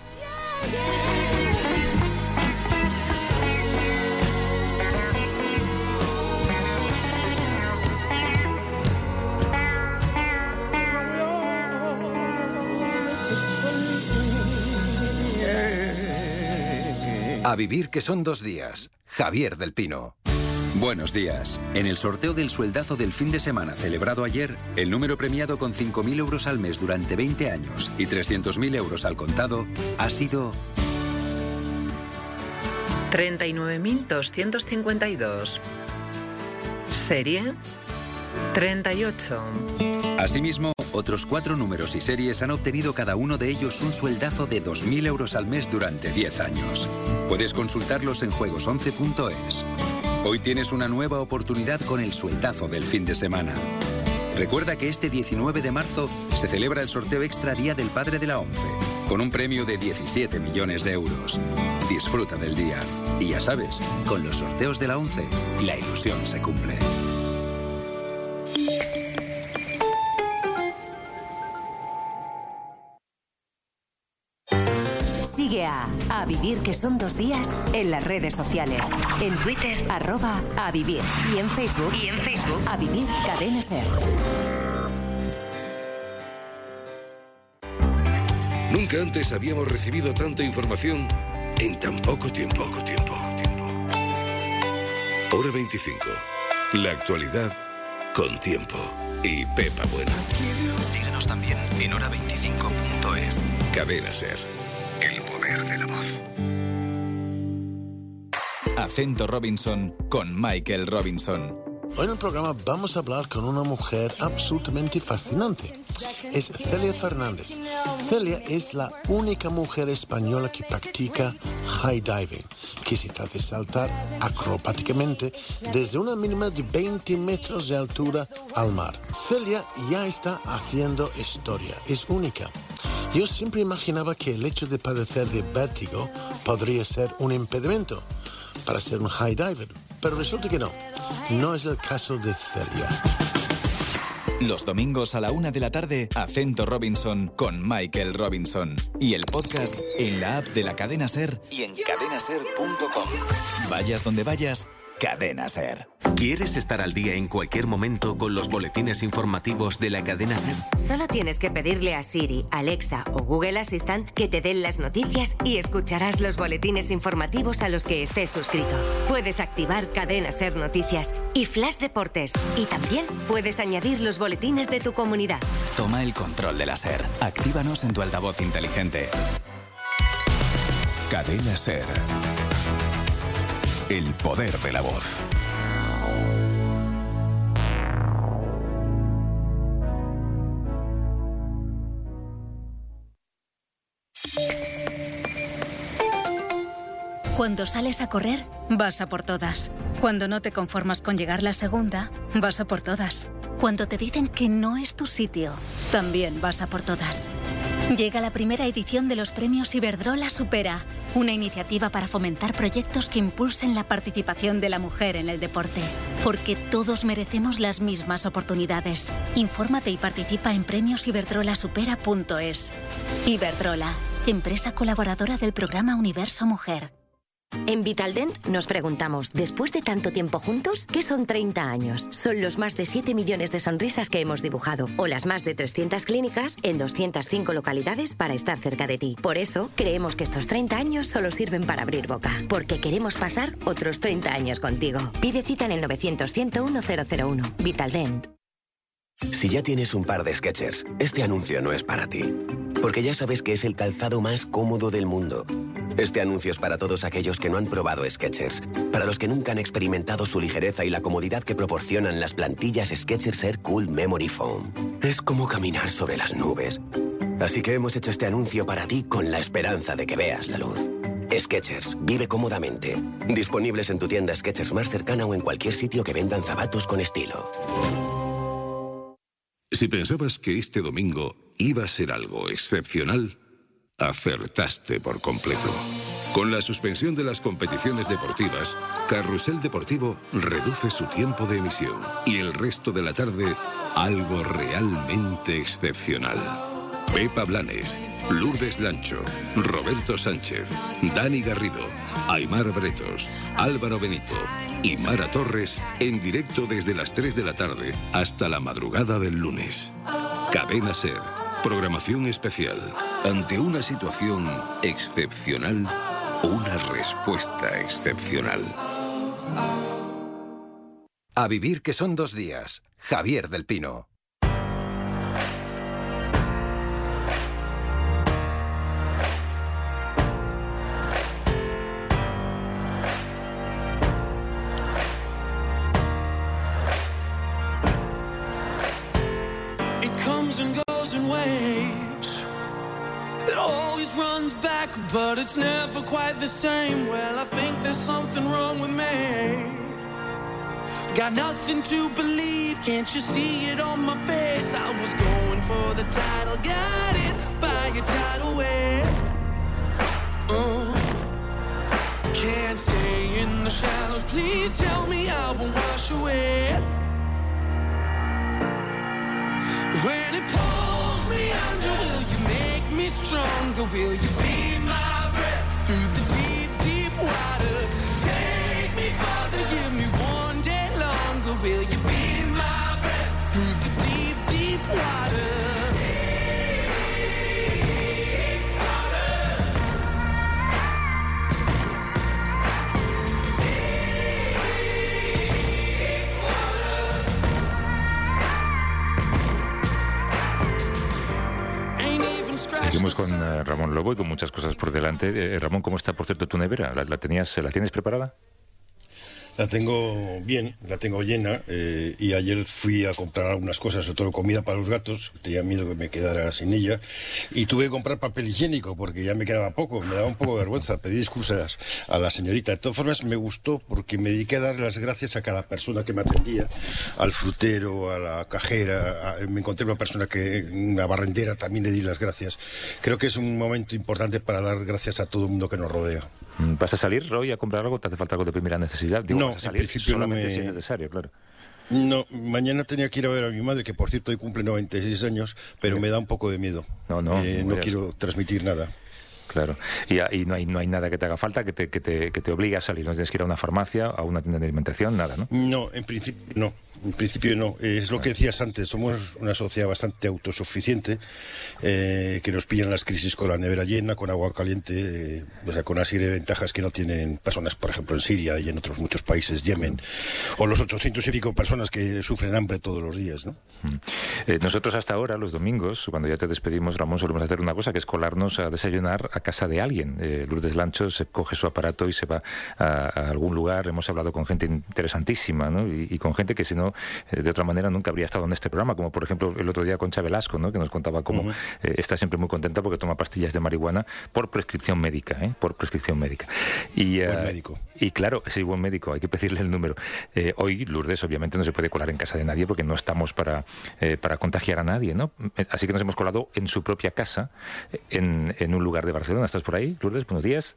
B: A vivir que son dos días. Javier del Pino.
N: Buenos días. En el sorteo del sueldazo del fin de semana celebrado ayer, el número premiado con cinco mil euros al mes durante veinte años y trescientos mil euros al contado ha sido
O: treinta y nueve mil doscientos cincuenta y dos. Serie treinta y ocho.
N: Asimismo, otros cuatro números y series han obtenido cada uno de ellos un sueldazo de dos mil euros al mes durante diez años. Puedes consultarlos en juegos once punto es. Hoy tienes una nueva oportunidad con el sueldazo del fin de semana. Recuerda que este diecinueve de marzo se celebra el sorteo extra Día del Padre de la ONCE, con un premio de diecisiete millones de euros. Disfruta del día. Y ya sabes, con los sorteos de la ONCE, la ilusión se cumple.
P: Sigue a A Vivir que son dos días en las redes sociales. En Twitter, arroba A Vivir. Y en Facebook, y en Facebook, A Vivir Cadena Ser.
Q: Nunca antes habíamos recibido tanta información en tan poco tiempo. Poco tiempo. Hora veinticinco. La actualidad con tiempo. Y Pepa Bueno.
B: Síguenos también en hora veinticinco punto es.
Q: Cadena Ser. El poder de la voz.
R: Acento Robinson con Michael Robinson.
S: Hoy en el programa vamos a hablar con una mujer absolutamente fascinante. Es Celia Fernández. Celia es la única mujer española que practica high diving, que se trata de saltar acrobáticamente desde una mínima de veinte metros de altura al mar. Celia ya está haciendo historia, es única. Yo siempre imaginaba que el hecho de padecer de vértigo podría ser un impedimento para ser un high diver, pero resulta que no. No es el caso de Celia.
R: Los domingos a la una de la tarde, Acento Robinson con Michael Robinson. Y el podcast en la app de la Cadena Ser y en cadena ser punto com. Vayas donde vayas, Cadena Ser.
T: ¿Quieres estar al día en cualquier momento con los boletines informativos de la Cadena Ser?
U: Solo tienes que pedirle a Siri, Alexa o Google Assistant que te den las noticias y escucharás los boletines informativos a los que estés suscrito. Puedes activar Cadena Ser Noticias y Flash Deportes. Y también puedes añadir los boletines de tu comunidad.
R: Toma el control de la Ser. Actívanos en tu altavoz inteligente.
Q: Cadena Ser. El poder de la voz.
V: Cuando sales a correr, vas a por todas. Cuando no te conformas con llegar la segunda, vas a por todas. Cuando te dicen que no es tu sitio, también vas a por todas. Llega la primera edición de los premios Iberdrola Supera, una iniciativa para fomentar proyectos que impulsen la participación de la mujer en el deporte. Porque todos merecemos las mismas oportunidades. Infórmate y participa en premios iberdrola supera punto es. Iberdrola, empresa colaboradora del programa Universo Mujer.
U: En Vitaldent nos preguntamos, después de tanto tiempo juntos, ¿qué son treinta años? Son los más de siete millones de sonrisas que hemos dibujado, o las más de trescientas clínicas en doscientas cinco localidades para estar cerca de ti. Por eso, creemos que estos treinta años solo sirven para abrir boca, porque queremos pasar otros treinta años contigo. Pide cita en el novecientos, ciento uno, cero cero uno. Vitaldent.
W: Si ya tienes un par de Skechers, este anuncio no es para ti. Porque ya sabes que es el calzado más cómodo del mundo. Este anuncio es para todos aquellos que no han probado Skechers, para los que nunca han experimentado su ligereza y la comodidad que proporcionan las plantillas Skechers Air Cool Memory Foam. Es como caminar sobre las nubes. Así que hemos hecho este anuncio para ti con la esperanza de que veas la luz. Skechers, vive cómodamente. Disponibles en tu tienda Skechers más cercana o en cualquier sitio que vendan zapatos con estilo.
Q: Si pensabas que este domingo iba a ser algo excepcional, acertaste por completo. Con la suspensión de las competiciones deportivas, Carrusel Deportivo reduce su tiempo de emisión y el resto de la tarde, algo realmente excepcional. Pepa Blanes, Lourdes Lancho, Roberto Sánchez, Dani Garrido, Aimar Bretos, Álvaro Benito y Mara Torres en directo desde las tres de la tarde hasta la madrugada del lunes. Cadena Ser. Programación especial. Ante una situación excepcional, Una respuesta excepcional.
B: A vivir que son dos días. Javier del Pino.
A: It comes and goes in waves. It always runs back, but it's never quite the same. Well, I think there's something wrong with me. Got nothing to believe, can't you see it on my face? I was going for the title, got it by a tidal wave. Uh, can't stay in the shallows, please tell me I won't wash away. When it pulls me under, will you make me stronger? Will you be my breath through the deep, deep water? Take me farther, give me one day longer. Will you be my breath through the deep, deep water? Deep water. Deep water. Ain't even scratched
C: Seguimos
A: the
C: con eh, Ramón Lobo y con muchas cosas por delante. Eh, Ramón, ¿cómo está, por cierto, tu nevera? ¿La, la tenías, ¿La tienes preparada?
K: La tengo bien, la tengo llena eh, y ayer fui a comprar algunas cosas, sobre todo comida para los gatos, tenía miedo que me quedara sin ella y tuve que comprar papel higiénico porque ya me quedaba poco, me daba un poco de vergüenza, pedí excusas a la señorita. De todas formas me gustó porque me dediqué a dar las gracias a cada persona que me atendía, al frutero, a la cajera, a, me encontré una persona que, una barrendera, también le di las gracias. Creo que es un momento importante para dar gracias a todo el mundo que nos rodea.
C: ¿Vas a salir hoy a comprar algo? ¿Te hace falta algo de primera necesidad? Digo,
K: No,
C: vas a salir
K: en principio
C: solamente
K: no me...
C: si es necesario, claro.
K: No, mañana tenía que ir a ver a mi madre, que por cierto hoy cumple noventa y seis años, pero me da un poco de miedo.
C: No, no.
K: Eh,
C: no
K: no quiero transmitir nada.
C: Claro. Y, y no hay no hay nada que te haga falta, que te, que te, que te obligue a salir. No tienes que ir a una farmacia, a una tienda de alimentación, nada, ¿no?
K: No, en principio no. En principio no. Es lo que decías antes. Somos una sociedad bastante autosuficiente, eh, que nos pillan las crisis con la nevera llena, con agua caliente, eh, o sea, con una serie de ventajas que no tienen personas, por ejemplo, en Siria y en otros muchos países, Yemen, o los ochocientos y pico personas que sufren hambre todos los días, ¿no?
C: Eh, nosotros hasta ahora, los domingos, cuando ya te despedimos, Ramón, solemos hacer una cosa, que es colarnos a desayunar a casa de alguien. Eh, Lourdes Lancho se coge su aparato y se va a, a algún lugar. Hemos hablado con gente interesantísima, ¿no? Y, y con gente que si no, eh, de otra manera nunca habría estado en este programa, como por ejemplo el otro día Concha Velasco, ¿no? Que nos contaba cómo uh-huh. eh, está siempre muy contenta porque toma pastillas de marihuana por prescripción médica, ¿eh? Por prescripción médica. Y,
K: buen
C: uh,
K: médico.
C: Y claro, sí, buen médico, hay que pedirle el número. Eh, hoy Lourdes obviamente no se puede colar en casa de nadie porque no estamos para, eh, para contagiar a nadie, ¿no? Así que nos hemos colado en su propia casa, en, en un lugar de Barcelona. ¿Estás por ahí, Lourdes? Buenos días.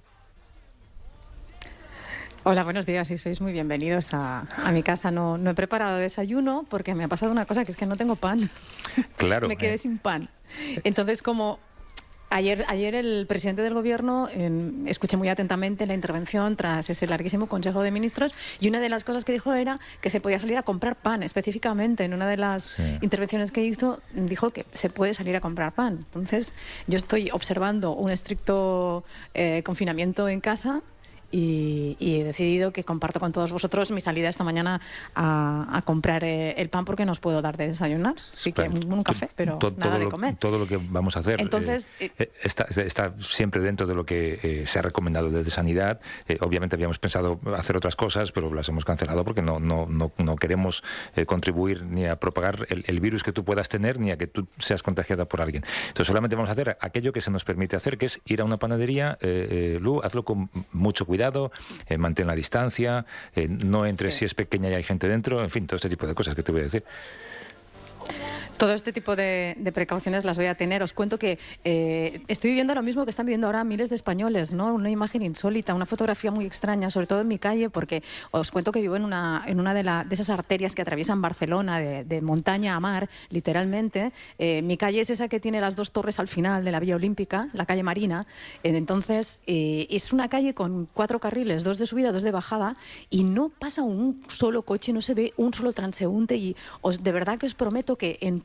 E: Hola, buenos días y sois muy bienvenidos a, a mi casa. No, no he preparado desayuno porque me ha pasado una cosa, que es que no tengo pan.
C: Claro.
E: Me quedé eh. sin pan. Entonces, como ayer, ayer el presidente del Gobierno, eh, escuché muy atentamente la intervención tras ese larguísimo Consejo de Ministros, y una de las cosas que dijo era que se podía salir a comprar pan. Específicamente, en una de las sí. intervenciones que hizo, dijo que se puede salir a comprar pan. Entonces, yo estoy observando un estricto eh, confinamiento en casa. Y, y he decidido que comparto con todos vosotros mi salida esta mañana a, a comprar eh, el pan porque no os puedo dar de desayunar. Sí que un, un café, pero
C: todo,
E: nada
C: todo
E: de
C: lo,
E: comer.
C: Todo lo que vamos a hacer
E: Entonces,
C: eh, eh, está, está siempre dentro de lo que eh, se ha recomendado desde Sanidad. Eh, obviamente habíamos pensado hacer otras cosas, pero las hemos cancelado porque no, no, no, no queremos eh, contribuir ni a propagar el, el virus que tú puedas tener, ni a que tú seas contagiada por alguien. Entonces solamente vamos a hacer aquello que se nos permite hacer, que es ir a una panadería. eh, eh, Lu, hazlo con mucho cuidado, eh, mantén la distancia, eh, no entres sí. si es pequeña y hay gente dentro, en fin, todo este tipo de cosas que te voy a decir.
E: Todo este tipo de, de precauciones las voy a tener. Os cuento que eh, estoy viviendo lo mismo que están viviendo ahora miles de españoles, ¿no? Una imagen insólita, una fotografía muy extraña, sobre todo en mi calle, porque os cuento que vivo en una, en una de, la, de esas arterias que atraviesan Barcelona, de, de montaña a mar, literalmente. Eh, mi calle es esa que tiene las dos torres al final de la Vía Olímpica, la calle Marina. Eh, entonces, eh, es una calle con cuatro carriles, dos de subida, dos de bajada, y no pasa un solo coche, no se ve un solo transeúnte, y os, de verdad que os prometo que en todo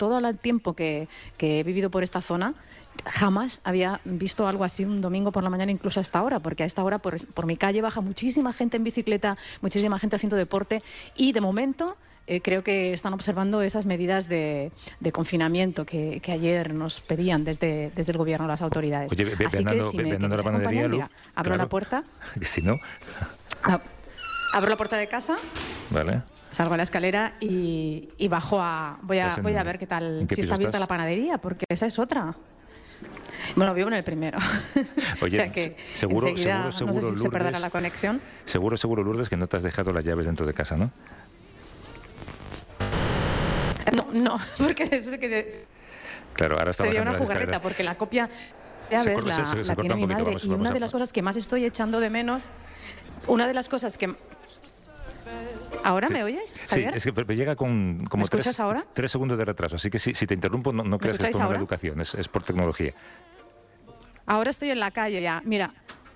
E: todo el tiempo que, que he vivido por esta zona, jamás había visto algo así un domingo por la mañana, incluso a esta hora, porque a esta hora por, por mi calle baja muchísima gente en bicicleta, muchísima gente haciendo deporte, y de momento eh, creo que están observando esas medidas de, de confinamiento que, que ayer nos pedían desde, desde el gobierno las autoridades.
C: Oye, ve,
E: así
C: andando,
E: que si
C: ve,
E: me
C: andando
E: quieres
C: la panadería,
E: acompañar,
C: Lu,
E: mira, abro
C: claro,
E: la puerta.
C: Si no,
E: Ah, abro la puerta de casa.
C: vale.
E: Salgo a la escalera y, y bajo a... Voy a,
C: ¿Estás en-
E: voy a ver qué tal,
C: en qué
E: si
C: piso
E: está abierta
C: estás?
E: la panadería, porque esa es otra. Bueno, vivo en el primero.
C: Oye,
E: o sea que
C: se- seguro,
E: enseguida,
C: seguro,
E: no sé
C: seguro,
E: si se perderá
C: Lourdes,
E: la conexión.
C: seguro, seguro, Lourdes, que no te has dejado las llaves dentro de casa, ¿no?
E: No, no, porque eso es que
C: Claro, ahora está
E: sería
C: bajando
E: una
C: las
E: jugarreta,
C: escaleras.
E: porque la copia,
C: Se
E: ya ves,
C: corta-
E: la,
C: se- se- se
E: la
C: corta
E: tiene
C: un
E: mi
C: poquito,
E: madre.
C: vamos-
E: Y
C: vamos
E: una
C: a-
E: de las cosas que más estoy echando de menos, una de las cosas que... ¿Ahora me oyes,
C: Sí,
E: Javier?
C: es que pero llega con como
E: ¿Me escuchas
C: tres,
E: ahora?
C: tres segundos de retraso, así que si, si te interrumpo no, no creas que es
E: escucháis
C: por mala
E: ahora?
C: educación, es, es por tecnología.
E: Ahora estoy en la calle ya. Mira,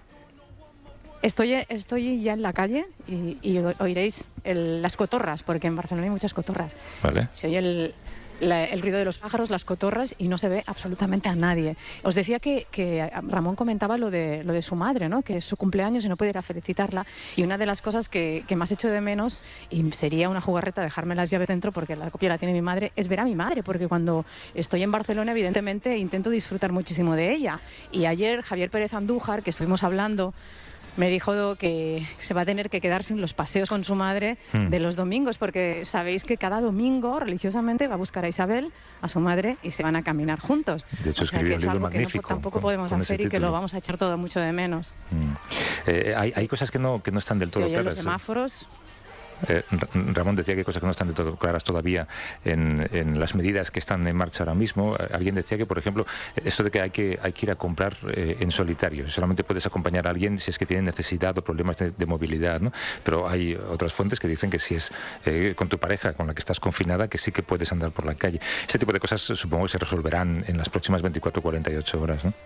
E: estoy, estoy ya en la calle y, y oiréis el- las cotorras, porque en Barcelona hay muchas cotorras.
C: Vale.
E: Se oye el, la- el ruido de los pájaros, las cotorras, y no se ve absolutamente a nadie. Os decía que, que Ramón comentaba lo de, lo de su madre, ¿no? Que es su cumpleaños y no puede ir a felicitarla. Y una de las cosas que, que más echo de menos, y sería una jugarreta dejarme las llaves dentro porque la copia la tiene mi madre, es ver a mi madre, porque cuando estoy en Barcelona, evidentemente, intento disfrutar muchísimo de ella. Y ayer Javier Pérez Andújar, que estuvimos hablando, me dijo que se va a tener que quedar sin los paseos con su madre
C: Mm.
E: de los domingos, porque sabéis que cada domingo religiosamente va a buscar a Isabel, a su madre, y se van a caminar juntos.
C: De hecho,
E: o sea
C: escribió
E: que
C: un
E: es
C: libro
E: algo que no-
C: magnífico
E: tampoco
C: con-
E: podemos
C: con ese
E: hacer y que
C: título.
E: lo vamos a echar todo mucho de menos.
C: Mm. Eh, hay, hay cosas que no, que no están del
E: Se
C: todo
E: oyen los
C: claras.
E: semáforos.
C: Eh, Ra- Ramón decía que hay cosas que no están del todo claras todavía en, en las medidas que están en marcha ahora mismo. Eh, Alguien decía que, por ejemplo, esto de que hay que, hay que ir a comprar eh, en solitario. Solamente puedes acompañar a alguien si es que tiene necesidad o problemas de, de movilidad, ¿no? Pero hay otras fuentes que dicen que si es eh, con tu pareja con la que estás confinada, que sí que puedes andar por la calle. Este tipo de cosas eh, supongo que se resolverán en las próximas veinticuatro o cuarenta y ocho horas, ¿no?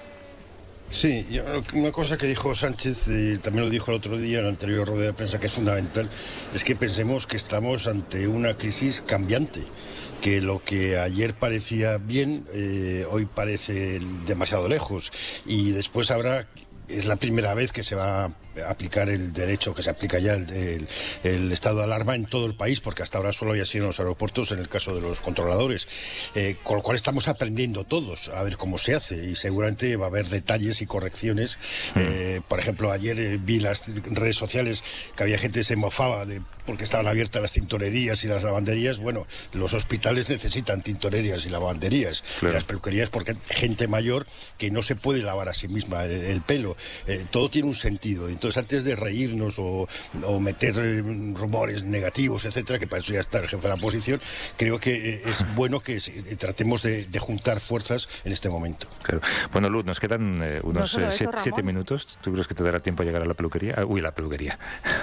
K: Sí, yo- una cosa que dijo Sánchez, y también lo dijo el otro día en la anterior rueda de prensa, que es fundamental, es que pensemos que estamos ante una crisis cambiante, que lo que ayer parecía bien, eh, hoy parece demasiado lejos, y después habrá... Es la primera vez que se va a aplicar el derecho, que se aplica ya el, el- el estado de alarma en todo el país, porque hasta ahora solo había sido en los aeropuertos, en el caso de los controladores. Eh, con lo cual estamos aprendiendo todos a ver cómo se hace, y seguramente va a haber detalles y correcciones. Eh, por ejemplo, ayer eh, vi las redes sociales que había gente que se mofaba de porque estaban abiertas las tintorerías y las lavanderías. Bueno, los hospitales necesitan tintorerías y lavanderías.
C: Claro.
K: Y las peluquerías porque hay gente mayor que no se puede lavar a sí misma el, el pelo. Eh, todo tiene un sentido. Entonces, antes de reírnos o, o meter eh, rumores negativos, etcétera, que para eso ya está el jefe de la oposición, creo que eh, es bueno que se- eh, tratemos de, de juntar fuerzas en este momento.
C: Claro. Bueno, Luz, nos quedan eh, unos
E: solo
C: eh,
E: eso,
C: siete,
E: Ramón.
C: siete minutos. ¿Tú crees que te dará tiempo a llegar a la peluquería? Ah, uy, la peluquería.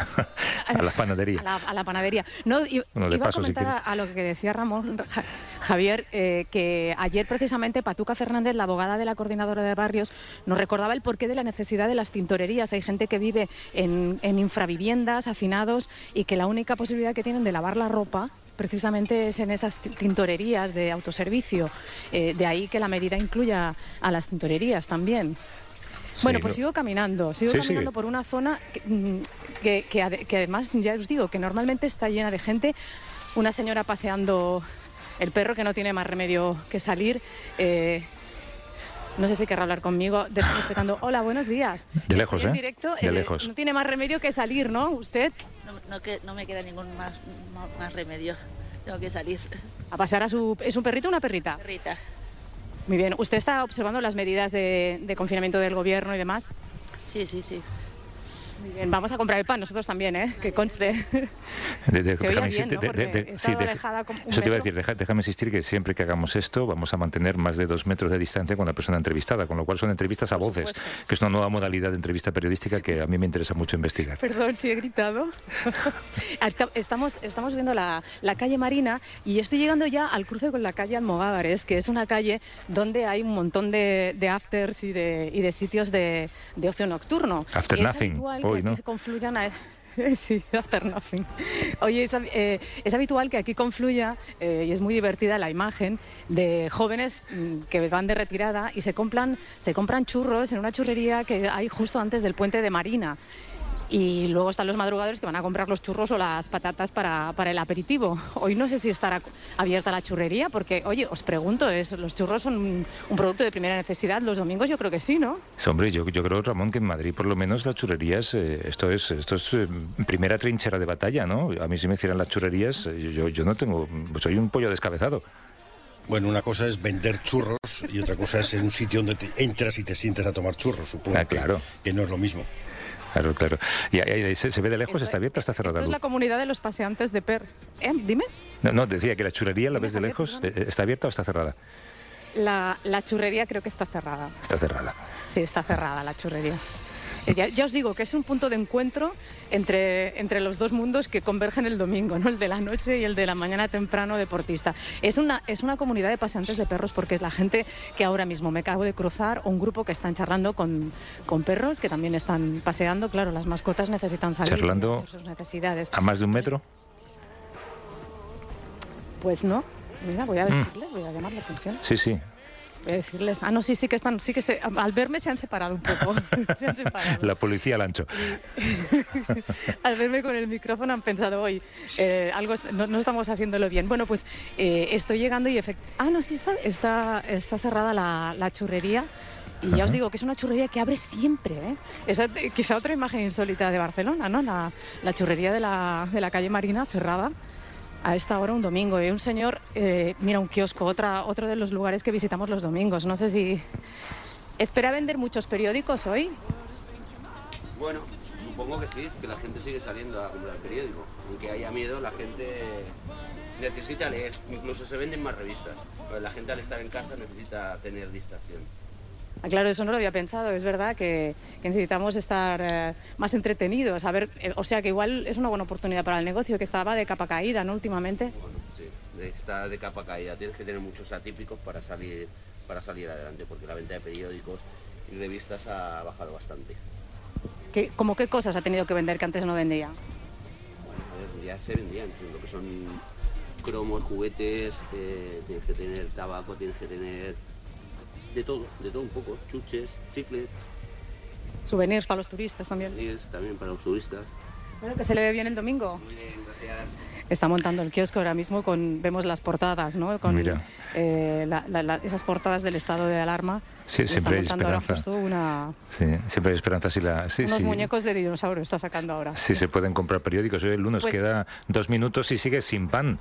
C: a la panadería.
E: A la, a la panadería. No, i-
C: Bueno, de
E: iba
C: paso,
E: a
C: si
E: comentar a, a lo que decía Ramón, Ja- Javier, eh, que ayer precisamente Patuca Fernández, la abogada de la Coordinadora de Barrios, nos recordaba el porqué de la necesidad de las tintorerías. Hay gente que vive en, en infraviviendas, hacinados, y que la única posibilidad que tienen de lavar la ropa precisamente es en esas ti- tintorerías de autoservicio. Eh, de ahí que la medida incluya a las tintorerías también. Bueno,
C: Sí,
E: pues
C: lo-
E: sigo caminando, sigo
C: Sí,
E: caminando
C: sigue.
E: por una zona que, mm, que, que ade- que además, ya os digo, que normalmente está llena de gente. Una señora paseando el perro que no tiene más remedio que salir. eh, no sé si querrá hablar conmigo, des- respetando. Hola, buenos días.
C: De lejos,
E: Estoy en
C: ¿eh?
E: directo.
C: De
E: eh,
C: lejos.
E: No tiene más remedio que salir, ¿no? ¿Usted?
D: No, no, que, no me queda ningún más, más, más remedio. Tengo que salir.
E: A pasear a su... ¿Es un perrito o una perrita?
D: Perrita.
E: Muy bien. ¿Usted está observando las medidas de, de confinamiento del gobierno y demás?
D: Sí, sí, sí.
E: Muy bien. Vamos a comprar el pan, nosotros también, ¿eh? Que conste.
C: De- de-
E: Se oía
C: déjame
E: bien,
C: insistir-
E: ¿no?
C: de-
E: Porque
C: de- de-
E: he
C: sí,
E: estado
C: de-
E: alejada como un
C: eso te iba a
E: metro.
C: decir, deja- déjame insistir que siempre que hagamos esto vamos a mantener más de dos metros de distancia con la persona entrevistada, con lo cual son entrevistas a voces, que es una nueva modalidad de entrevista periodística que a mí me interesa mucho investigar.
E: Perdón si he gritado. Esta- estamos, estamos viendo la, la calle Marina y estoy llegando ya al cruce con la calle Almogávares, que es una calle donde hay un montón de, de afters y de, y de sitios de, de ocio nocturno.
C: After
E: es
C: nothing,
E: habitual
C: hoy,
E: que aquí
C: ¿no?
E: se confluyan a... Sí, after nothing. Oye, es, eh, es habitual que aquí confluya, eh, y es muy divertida la imagen, de jóvenes mm, que van de retirada y se compran, se compran churros en una churrería que hay justo antes del puente de Marina. Y luego están los madrugadores que van a comprar los churros o las patatas para, para el aperitivo. Hoy no sé si estará abierta la churrería, porque, oye, os pregunto, ¿es, los churros son un, un producto de primera necesidad? Los domingos yo creo que sí, ¿no?
C: Sí, hombre, yo, yo creo, Ramón, que en Madrid por lo menos las churrerías, eh, esto es esto es eh, primera trinchera de batalla, ¿no? A mí si me hicieran las churrerías, eh, yo, yo no tengo, pues soy un pollo descabezado.
K: Bueno, una cosa es vender churros y otra cosa es en un sitio donde te entras y te sientas a tomar churros, supongo.
C: Ah, claro.
K: que, que no es lo mismo.
C: Claro, claro. ¿Y ahí, ahí se, se ve de lejos? ¿Está abierta o está cerrada?
E: Esto es la comunidad de los paseantes de Per. ¿Eh? Dime.
C: No, no, decía que la churrería, ¿la ves de lejos? ¿Está abierta o está cerrada?
E: La, la churrería creo que está cerrada.
C: Está cerrada.
E: Sí, está cerrada la churrería. Ya, ya os digo que es un punto de encuentro entre, entre los dos mundos que convergen el domingo, ¿no? El de la noche y el de la mañana temprano deportista. Es una, es una comunidad de paseantes de perros porque es la gente que ahora mismo me acabo de cruzar, un grupo que están charlando con, con perros que también están paseando. Claro, las mascotas necesitan salir.
C: ¿Charlando
E: sus necesidades.
C: a más de un metro?
E: Pues no. Mira, voy a decirles, mm. voy a llamar la atención.
C: Sí, sí.
E: Voy a decirles, ah, no, sí, sí que están, sí que se, al verme se han separado un poco. Se han separado.
C: La policía al ancho.
E: Al verme con el micrófono han pensado, hoy eh, algo no, no estamos haciéndolo bien. Bueno, pues eh, estoy llegando y efectivamente... Ah, no, sí, está, está, está cerrada la, la churrería. Y ya os digo que es una churrería que abre siempre, ¿eh? Esa, quizá otra imagen insólita de Barcelona, ¿no? La, la churrería de la, de la calle Marina cerrada a esta hora un domingo. Y un señor, eh, mira, un kiosco, otra, otro de los lugares que visitamos los domingos. No sé si... ¿Espera vender muchos periódicos hoy?
F: Bueno, supongo que sí, que la gente sigue saliendo a comprar periódico. Aunque haya miedo, la gente necesita leer. Incluso se venden más revistas. Pero la gente al estar en casa necesita tener distracción.
E: Ah, claro, eso no lo había pensado. Es verdad que, que necesitamos estar eh, más entretenidos. A ver, eh, o sea que igual es una buena oportunidad para el negocio, que estaba de capa caída, ¿no? Últimamente.
F: Bueno, sí, está de capa caída. Tienes que tener muchos atípicos para salir, para salir adelante, porque la venta de periódicos y revistas ha bajado bastante.
E: ¿Qué, ¿Cómo qué cosas ha tenido que vender que antes no vendía?
F: Bueno, a ver, ya se vendían, lo que son cromos, juguetes, eh, tienes que tener tabaco, tienes que tener... De todo, de todo un poco, chuches, chiclets.
E: Souvenirs para los turistas también.
F: Souvenirs también para los turistas.
E: Bueno, que se le ve bien el domingo.
F: Muy bien, gracias.
E: Está montando el kiosco ahora mismo, con vemos las portadas, ¿no? Con eh, la, la, la, esas portadas del estado de alarma.
C: Sí, siempre hay esperanza.
E: Ahora justo una...
C: Sí, siempre hay esperanza. Si la, sí,
E: unos
C: sí.
E: muñecos de dinosaurio está sacando ahora.
C: Sí, se pueden comprar periódicos. Hoy el lunes pues... queda dos minutos y sigue sin pan.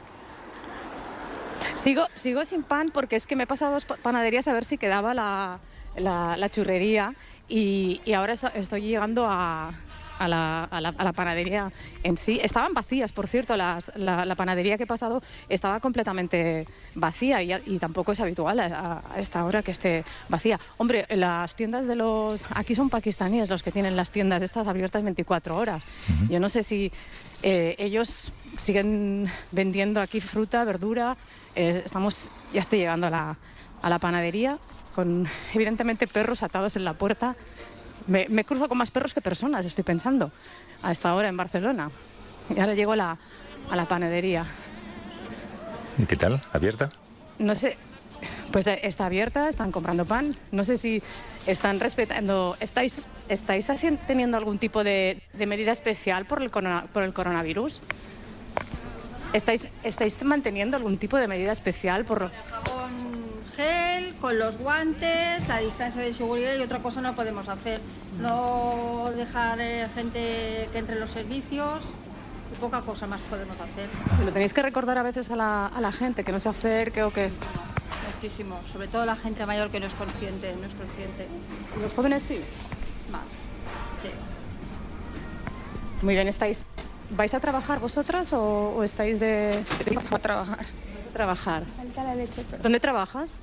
E: Sigo, sigo sin pan porque es que me he pasado a dos panaderías a ver si quedaba la, la, la churrería y, y ahora estoy llegando a, a, la, a, la, a la panadería en sí. Estaban vacías, por cierto, las, la, la panadería que he pasado estaba completamente vacía y, y tampoco es habitual a, a esta hora que esté vacía. Hombre, las tiendas de los... Aquí son pakistaníes los que tienen las tiendas estas abiertas veinticuatro horas. Uh-huh. Yo no sé si eh, ellos siguen vendiendo aquí fruta, verdura... Eh, estamos, ya estoy llegando a la, a la panadería con evidentemente perros atados en la puerta. Me, me cruzo con más perros que personas, estoy pensando, a esta hora en Barcelona. Y ahora llego a la, a la panadería.
C: ¿Y qué tal? ¿Abierta?
E: No sé, pues está abierta, están comprando pan. No sé si están respetando... ¿Estáis, estáis haciendo, teniendo algún tipo de, de medida especial por el, corona, por el coronavirus? ¿Estáis, ¿Estáis manteniendo algún tipo de medida especial por...?
G: Jabón gel, con los guantes, la distancia de seguridad y otra cosa no podemos hacer. No dejar eh, gente que entre en los servicios y poca cosa más podemos hacer.
E: ¿Se lo tenéis que recordar a veces a la, a la gente, que no se acerque o que...?
G: Muchísimo, sobre todo la gente mayor que no es consciente, no es consciente.
E: ¿Y los jóvenes sí?
G: Más, sí.
E: Muy bien, ¿estáis... ¿Vais a trabajar vosotras o, o estáis de...
G: a trabajar.
E: A trabajar.
G: La leche,
E: ¿Dónde trabajas?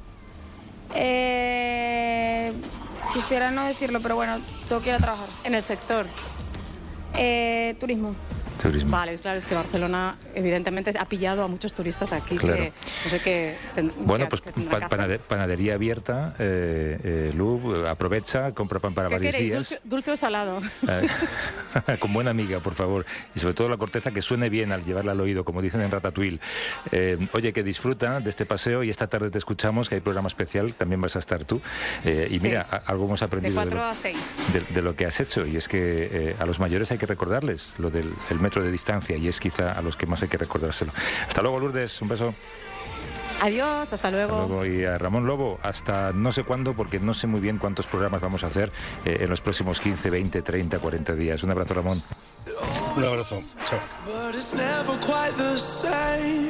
G: Eh, quisiera no decirlo, pero bueno, tengo que ir a trabajar.
E: ¿En el sector?
G: Eh, turismo.
C: Turismo.
E: Vale, claro, es que Barcelona evidentemente ha pillado a muchos turistas aquí
C: Claro.
E: que no sé qué. ten-
C: Bueno,
E: que-
C: pues
E: que tendrá
C: pa-
E: que hacer.
C: panade- panadería abierta, eh, eh, Lu, aprovecha, compra pan para
E: ¿Qué
C: varios
E: queréis?
C: días.
E: ¿Dulce, dulce o salado?
C: Eh, Con buena amiga, por favor. Y sobre todo la corteza que suene bien al llevarla al oído, como dicen en Ratatouille. Eh, oye, que disfruta de este paseo y esta tarde te escuchamos, que hay programa especial, también vas a estar tú. Eh, y mira,
E: Sí.
C: a- algo hemos
E: De
C: aprendido de,
E: cuatro
C: lo,
E: a seis.
C: de- de lo que has hecho, y es que eh, a los mayores hay que recordarles lo del el metro de distancia, y es quizá a los que más hay que recordárselo. Hasta luego, Lourdes, un beso.
E: Adiós, hasta luego.
C: Hasta luego. Y a Ramón Lobo, hasta no sé cuándo, porque no sé muy bien cuántos programas vamos a hacer eh, en los próximos quince, veinte, treinta, cuarenta días. Un abrazo, Ramón.
K: Un abrazo. Chao.
A: But it's never quite the same.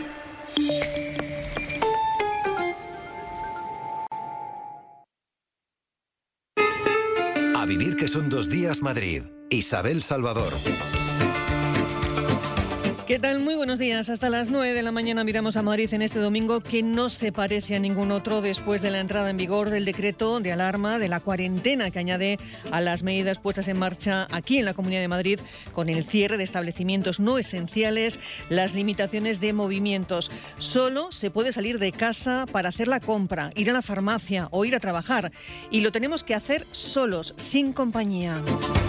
B: A vivir que son dos días Madrid. Isabel Salvador.
H: ¿Qué tal? Muy buenos días. Hasta las nueve de la mañana miramos a Madrid en este domingo que no se parece a ningún otro después de la entrada en vigor del decreto de alarma de la cuarentena que añade a las medidas puestas en marcha aquí en la Comunidad de Madrid con el cierre de establecimientos no esenciales, las limitaciones de movimientos. Solo se puede salir de casa para hacer la compra, ir a la farmacia o ir a trabajar. Y lo tenemos que hacer solos, sin compañía.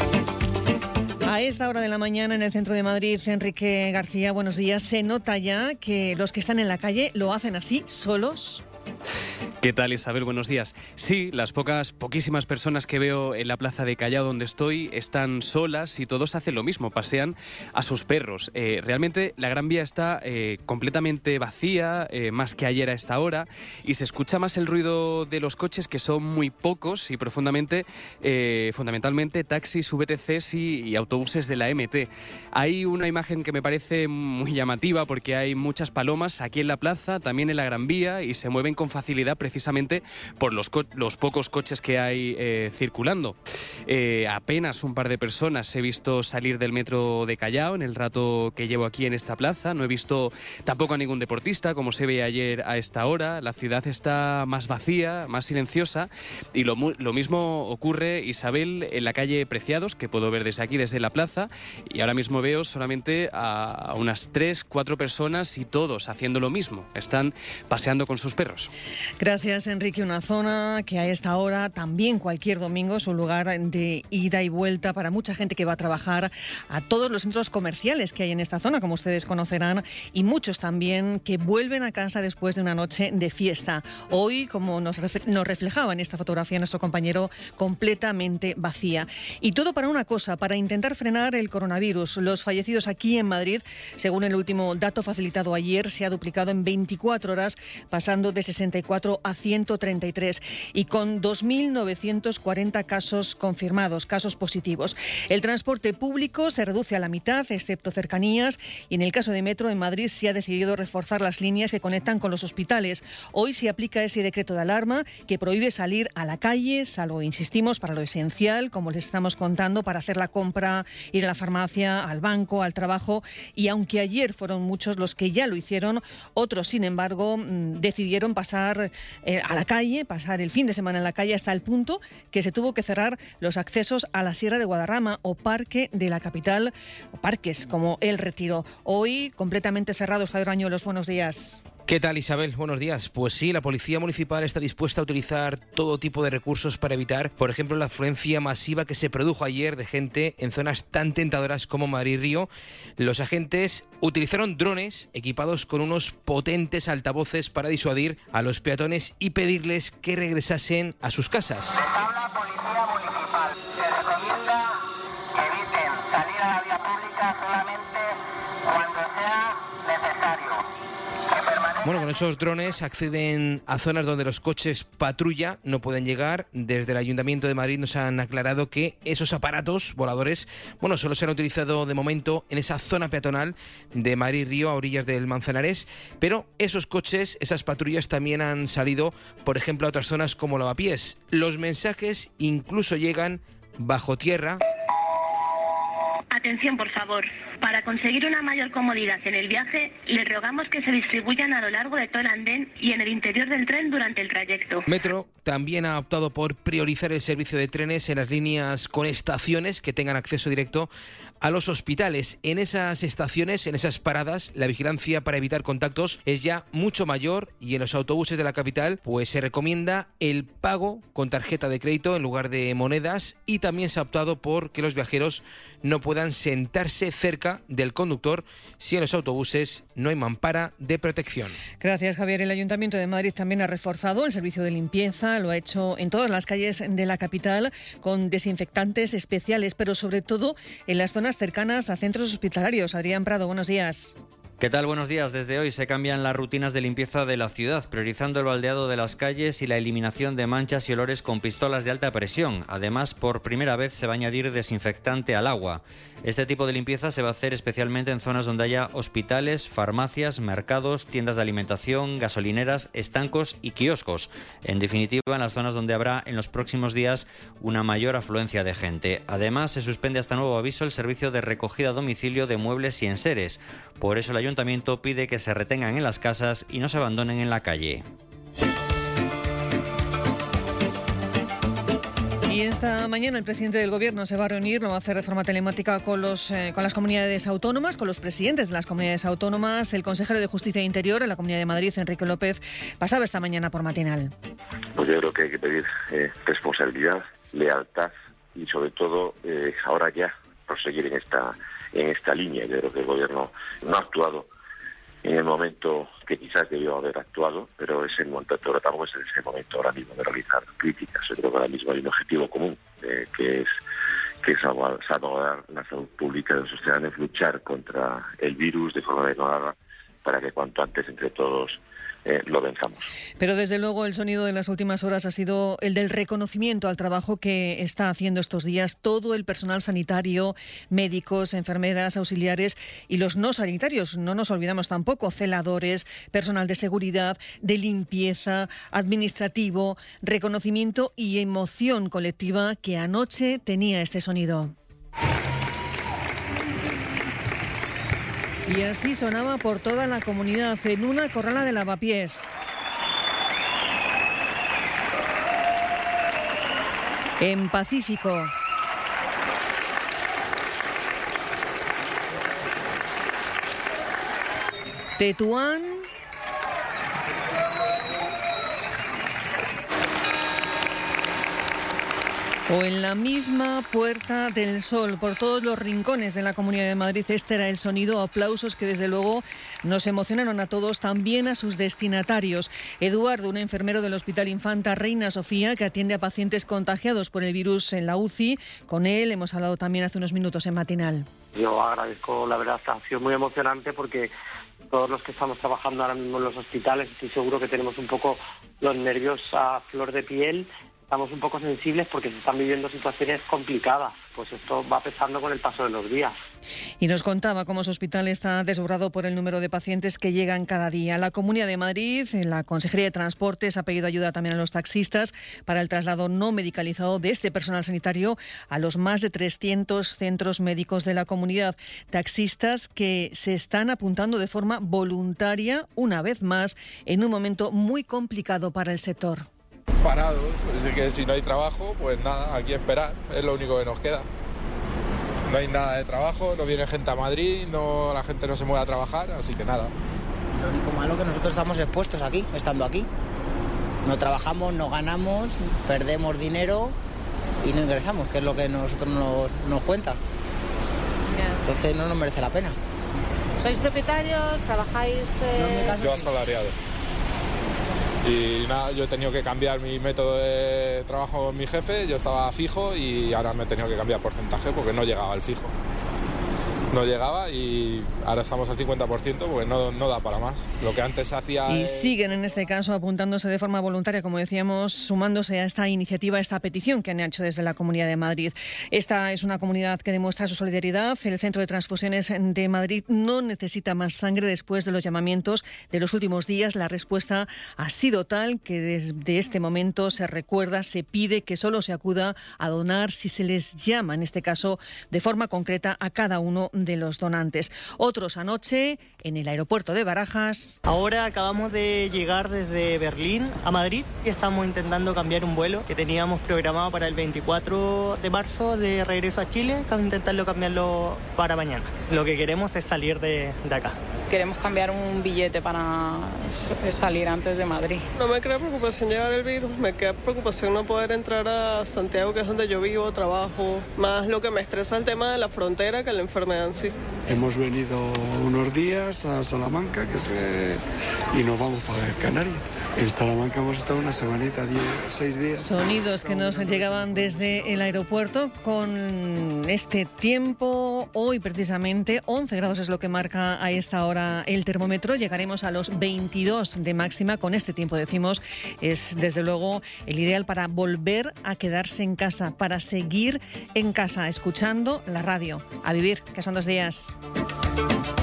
H: A esta hora de la mañana en el centro de Madrid, Enrique García, buenos días. ¿Se nota ya que los que están en la calle lo hacen así, solos?
I: ¿Qué tal, Isabel? Buenos días. Sí, las pocas, poquísimas personas que veo en la plaza de Callao donde estoy están solas y todos hacen lo mismo, pasean a sus perros. Eh, realmente la Gran Vía está eh, completamente vacía, eh, más que ayer a esta hora, y se escucha más el ruido de los coches, que son muy pocos y profundamente, eh, fundamentalmente taxis, V T Cs y, y autobuses de la M T. Hay una imagen que me parece muy llamativa porque hay muchas palomas aquí en la plaza, también en la Gran Vía, y se mueven con facilidad precisamente por los, co- los pocos coches que hay eh, circulando. Eh, apenas un par de personas he visto salir del metro de Callao en el rato que llevo aquí en esta plaza. No he visto tampoco a ningún deportista, como se ve ayer a esta hora. La ciudad está más vacía, más silenciosa, y lo, mu- lo mismo ocurre, Isabel, en la calle Preciados, que puedo ver desde aquí, desde la plaza, y ahora mismo veo solamente a, a unas tres, cuatro personas y todos haciendo lo mismo. Están paseando con sus perros.
H: Gracias, Enrique. Una zona que a esta hora, también cualquier domingo, es un lugar de ida y vuelta para mucha gente que va a trabajar, a todos los centros comerciales que hay en esta zona, como ustedes conocerán, y muchos también que vuelven a casa después de una noche de fiesta. Hoy, como nos, ref- nos reflejaba en esta fotografía nuestro compañero, completamente vacía. Y todo para una cosa, para intentar frenar el coronavirus. Los fallecidos aquí en Madrid, según el último dato facilitado ayer, se ha duplicado en veinticuatro horas, pasando de sesenta y cuatro a ciento treinta y tres, y con dos mil novecientos cuarenta casos confirmados, casos positivos. El transporte público se reduce a la mitad, excepto cercanías, y en el caso de Metro, en Madrid se ha decidido reforzar las líneas que conectan con los hospitales. Hoy se aplica ese decreto de alarma que prohíbe salir a la calle, salvo, insistimos, para lo esencial, como les estamos contando, para hacer la compra, ir a la farmacia, al banco, al trabajo. Y aunque ayer fueron muchos los que ya lo hicieron, otros, sin embargo, mm, decidieron pasar eh, a la calle, pasar el fin de semana en la calle, hasta el punto que se tuvo que cerrar los accesos a la Sierra de Guadarrama o Parque de la capital, o parques como El Retiro. Hoy completamente cerrados. Javier Bañuelos, buenos días.
J: ¿Qué tal, Isabel? Buenos días. Pues sí, la Policía Municipal está dispuesta a utilizar todo tipo de recursos para evitar, por ejemplo, la afluencia masiva que se produjo ayer de gente en zonas tan tentadoras como Madrid Río. Los agentes utilizaron drones equipados con unos potentes altavoces para disuadir a los peatones y pedirles que regresasen a sus casas.
X: Habla Policía Municipal. Se recomienda que eviten salir a la vía pública solamente cuando sea necesario.
J: Bueno, con esos drones acceden a zonas donde los coches patrulla no pueden llegar. Desde el Ayuntamiento de Madrid nos han aclarado que esos aparatos voladores, bueno, solo se han utilizado de momento en esa zona peatonal de Madrid Río, a orillas del Manzanares, pero esos coches, esas patrullas también han salido, por ejemplo, a otras zonas como Lavapiés. Los mensajes incluso llegan bajo tierra.
Y: Atención, por favor. Para conseguir una mayor comodidad en el viaje, les rogamos que se distribuyan a lo largo de todo el andén y en el interior del tren durante el trayecto.
J: Metro también ha optado por priorizar el servicio de trenes en las líneas con estaciones que tengan acceso directo a los hospitales. En esas estaciones, en esas paradas, la vigilancia para evitar contactos es ya mucho mayor y en los autobuses de la capital pues se recomienda el pago con tarjeta de crédito en lugar de monedas, y también se ha optado por que los viajeros no puedan sentarse cerca del conductor si en los autobuses no hay mampara de protección.
H: Gracias, Javier. El Ayuntamiento de Madrid también ha reforzado el servicio de limpieza, lo ha hecho en todas las calles de la capital con desinfectantes especiales, pero sobre todo en las zonas cercanas a centros hospitalarios. Adrián Prado, buenos días.
L: ¿Qué tal? Buenos días. Desde hoy se cambian las rutinas de limpieza de la ciudad, priorizando el baldeado de las calles y la eliminación de manchas y olores con pistolas de alta presión. Además, por primera vez se va a añadir desinfectante al agua. Este tipo de limpieza se va a hacer especialmente en zonas donde haya hospitales, farmacias, mercados, tiendas de alimentación, gasolineras, estancos y kioscos. En definitiva, en las zonas donde habrá en los próximos días una mayor afluencia de gente. Además, se suspende hasta nuevo aviso el servicio de recogida a domicilio de muebles y enseres. Por eso el Ayuntamiento pide que se retengan en las casas y no se abandonen en la calle.
H: Y esta mañana el presidente del Gobierno se va a reunir, lo va a hacer de forma telemática con, los, eh, con las comunidades autónomas, con los presidentes de las comunidades autónomas. El consejero de Justicia e Interior en la Comunidad de Madrid, Enrique López, pasaba esta mañana por Matinal.
M: Pues yo creo que hay que pedir eh, responsabilidad, lealtad y sobre todo eh, ahora ya proseguir en esta, en esta línea. Yo creo que el Gobierno no ha actuado en el momento que quizás debió haber actuado, pero es el momento, pero tampoco es ese momento ahora mismo de realizar críticas. Yo creo que ahora mismo hay un objetivo común, eh, que es que es salvaguardar la salud pública de los ciudadanos, luchar contra el virus de forma adecuada para que cuanto antes entre todos eh, lo venzamos.
H: Pero desde luego el sonido de las últimas horas ha sido el del reconocimiento al trabajo que está haciendo estos días todo el personal sanitario, médicos, enfermeras, auxiliares y los no sanitarios. No nos olvidamos tampoco, celadores, personal de seguridad, de limpieza, administrativo, reconocimiento y emoción colectiva que anoche tenía este sonido. Y así sonaba por toda la comunidad en una corrala de lavapiés. En Pacífico. Tetuán. O en la misma Puerta del Sol, por todos los rincones de la Comunidad de Madrid. Este era el sonido, aplausos que desde luego nos emocionaron a todos, también a sus destinatarios. Eduardo, un enfermero del Hospital Infanta Reina Sofía, que atiende a pacientes contagiados por el virus en la U C I. Con él hemos hablado también hace unos minutos en Matinal.
N: Yo agradezco, la verdad, ha sido muy emocionante porque todos los que estamos trabajando ahora mismo en los hospitales, estoy seguro que tenemos un poco los nervios a flor de piel. Estamos un poco sensibles porque se están viviendo situaciones complicadas. Pues esto va pesando con el paso de los días.
H: Y nos contaba cómo su hospital está desbordado por el número de pacientes que llegan cada día. La Comunidad de Madrid, la Consejería de Transportes, ha pedido ayuda también a los taxistas para el traslado no medicalizado de este personal sanitario a los más de trescientos centros médicos de la comunidad. Taxistas que se están apuntando de forma voluntaria, una vez más, en un momento muy complicado para el sector.
O: Parados, así que si no hay trabajo, pues nada, aquí esperar, es lo único que nos queda. No hay nada de trabajo, no viene gente a Madrid, no, la gente no se mueve a trabajar, así que nada.
P: Lo único malo es que nosotros estamos expuestos aquí, estando aquí. No trabajamos, no ganamos, perdemos dinero y no ingresamos, que es lo que nosotros nos, nos cuenta. Entonces no nos merece la pena.
Z: ¿Sois propietarios? ¿Trabajáis? Eh...
O: No, en mi caso, yo asalariado. Y nada, yo he tenido que cambiar mi método de trabajo con mi jefe, yo estaba fijo y ahora me he tenido que cambiar porcentaje porque no llegaba al fijo. No llegaba y ahora estamos al cincuenta por ciento porque no, no da para más. Lo que antes hacía...
H: Y
O: es...
H: siguen en este caso apuntándose de forma voluntaria, como decíamos, sumándose a esta iniciativa, a esta petición que han hecho desde la Comunidad de Madrid. Esta es una comunidad que demuestra su solidaridad. El Centro de Transfusiones de Madrid no necesita más sangre después de los llamamientos de los últimos días. La respuesta ha sido tal que desde este momento se recuerda, se pide que solo se acuda a donar si se les llama, en este caso de forma concreta, a cada uno de los donantes. Otros anoche en el aeropuerto de Barajas.
R: Ahora acabamos de llegar desde Berlín a Madrid y estamos intentando cambiar un vuelo que teníamos programado para el veinticuatro de marzo de regreso a Chile. Vamos a intentarlo cambiarlo para mañana. Lo que queremos es salir de, de acá.
S: Queremos cambiar un billete para salir antes de Madrid.
T: No me crea preocupación llevar el virus, me queda preocupación no poder entrar a Santiago, que es donde yo vivo, trabajo. Más lo que me estresa el tema de la frontera que la enfermedad en sí.
U: Hemos venido unos días a Salamanca que se... y nos vamos para Canarias. En Salamanca hemos estado una semanita, diez, seis días.
H: Sonidos que nos llegaban desde el aeropuerto con este tiempo. Hoy precisamente once grados es lo que marca a esta hora el termómetro. Llegaremos a los veintidós de máxima. Con este tiempo, decimos, es desde luego el ideal para volver a quedarse en casa, para seguir en casa, escuchando la radio. A vivir, que son dos días.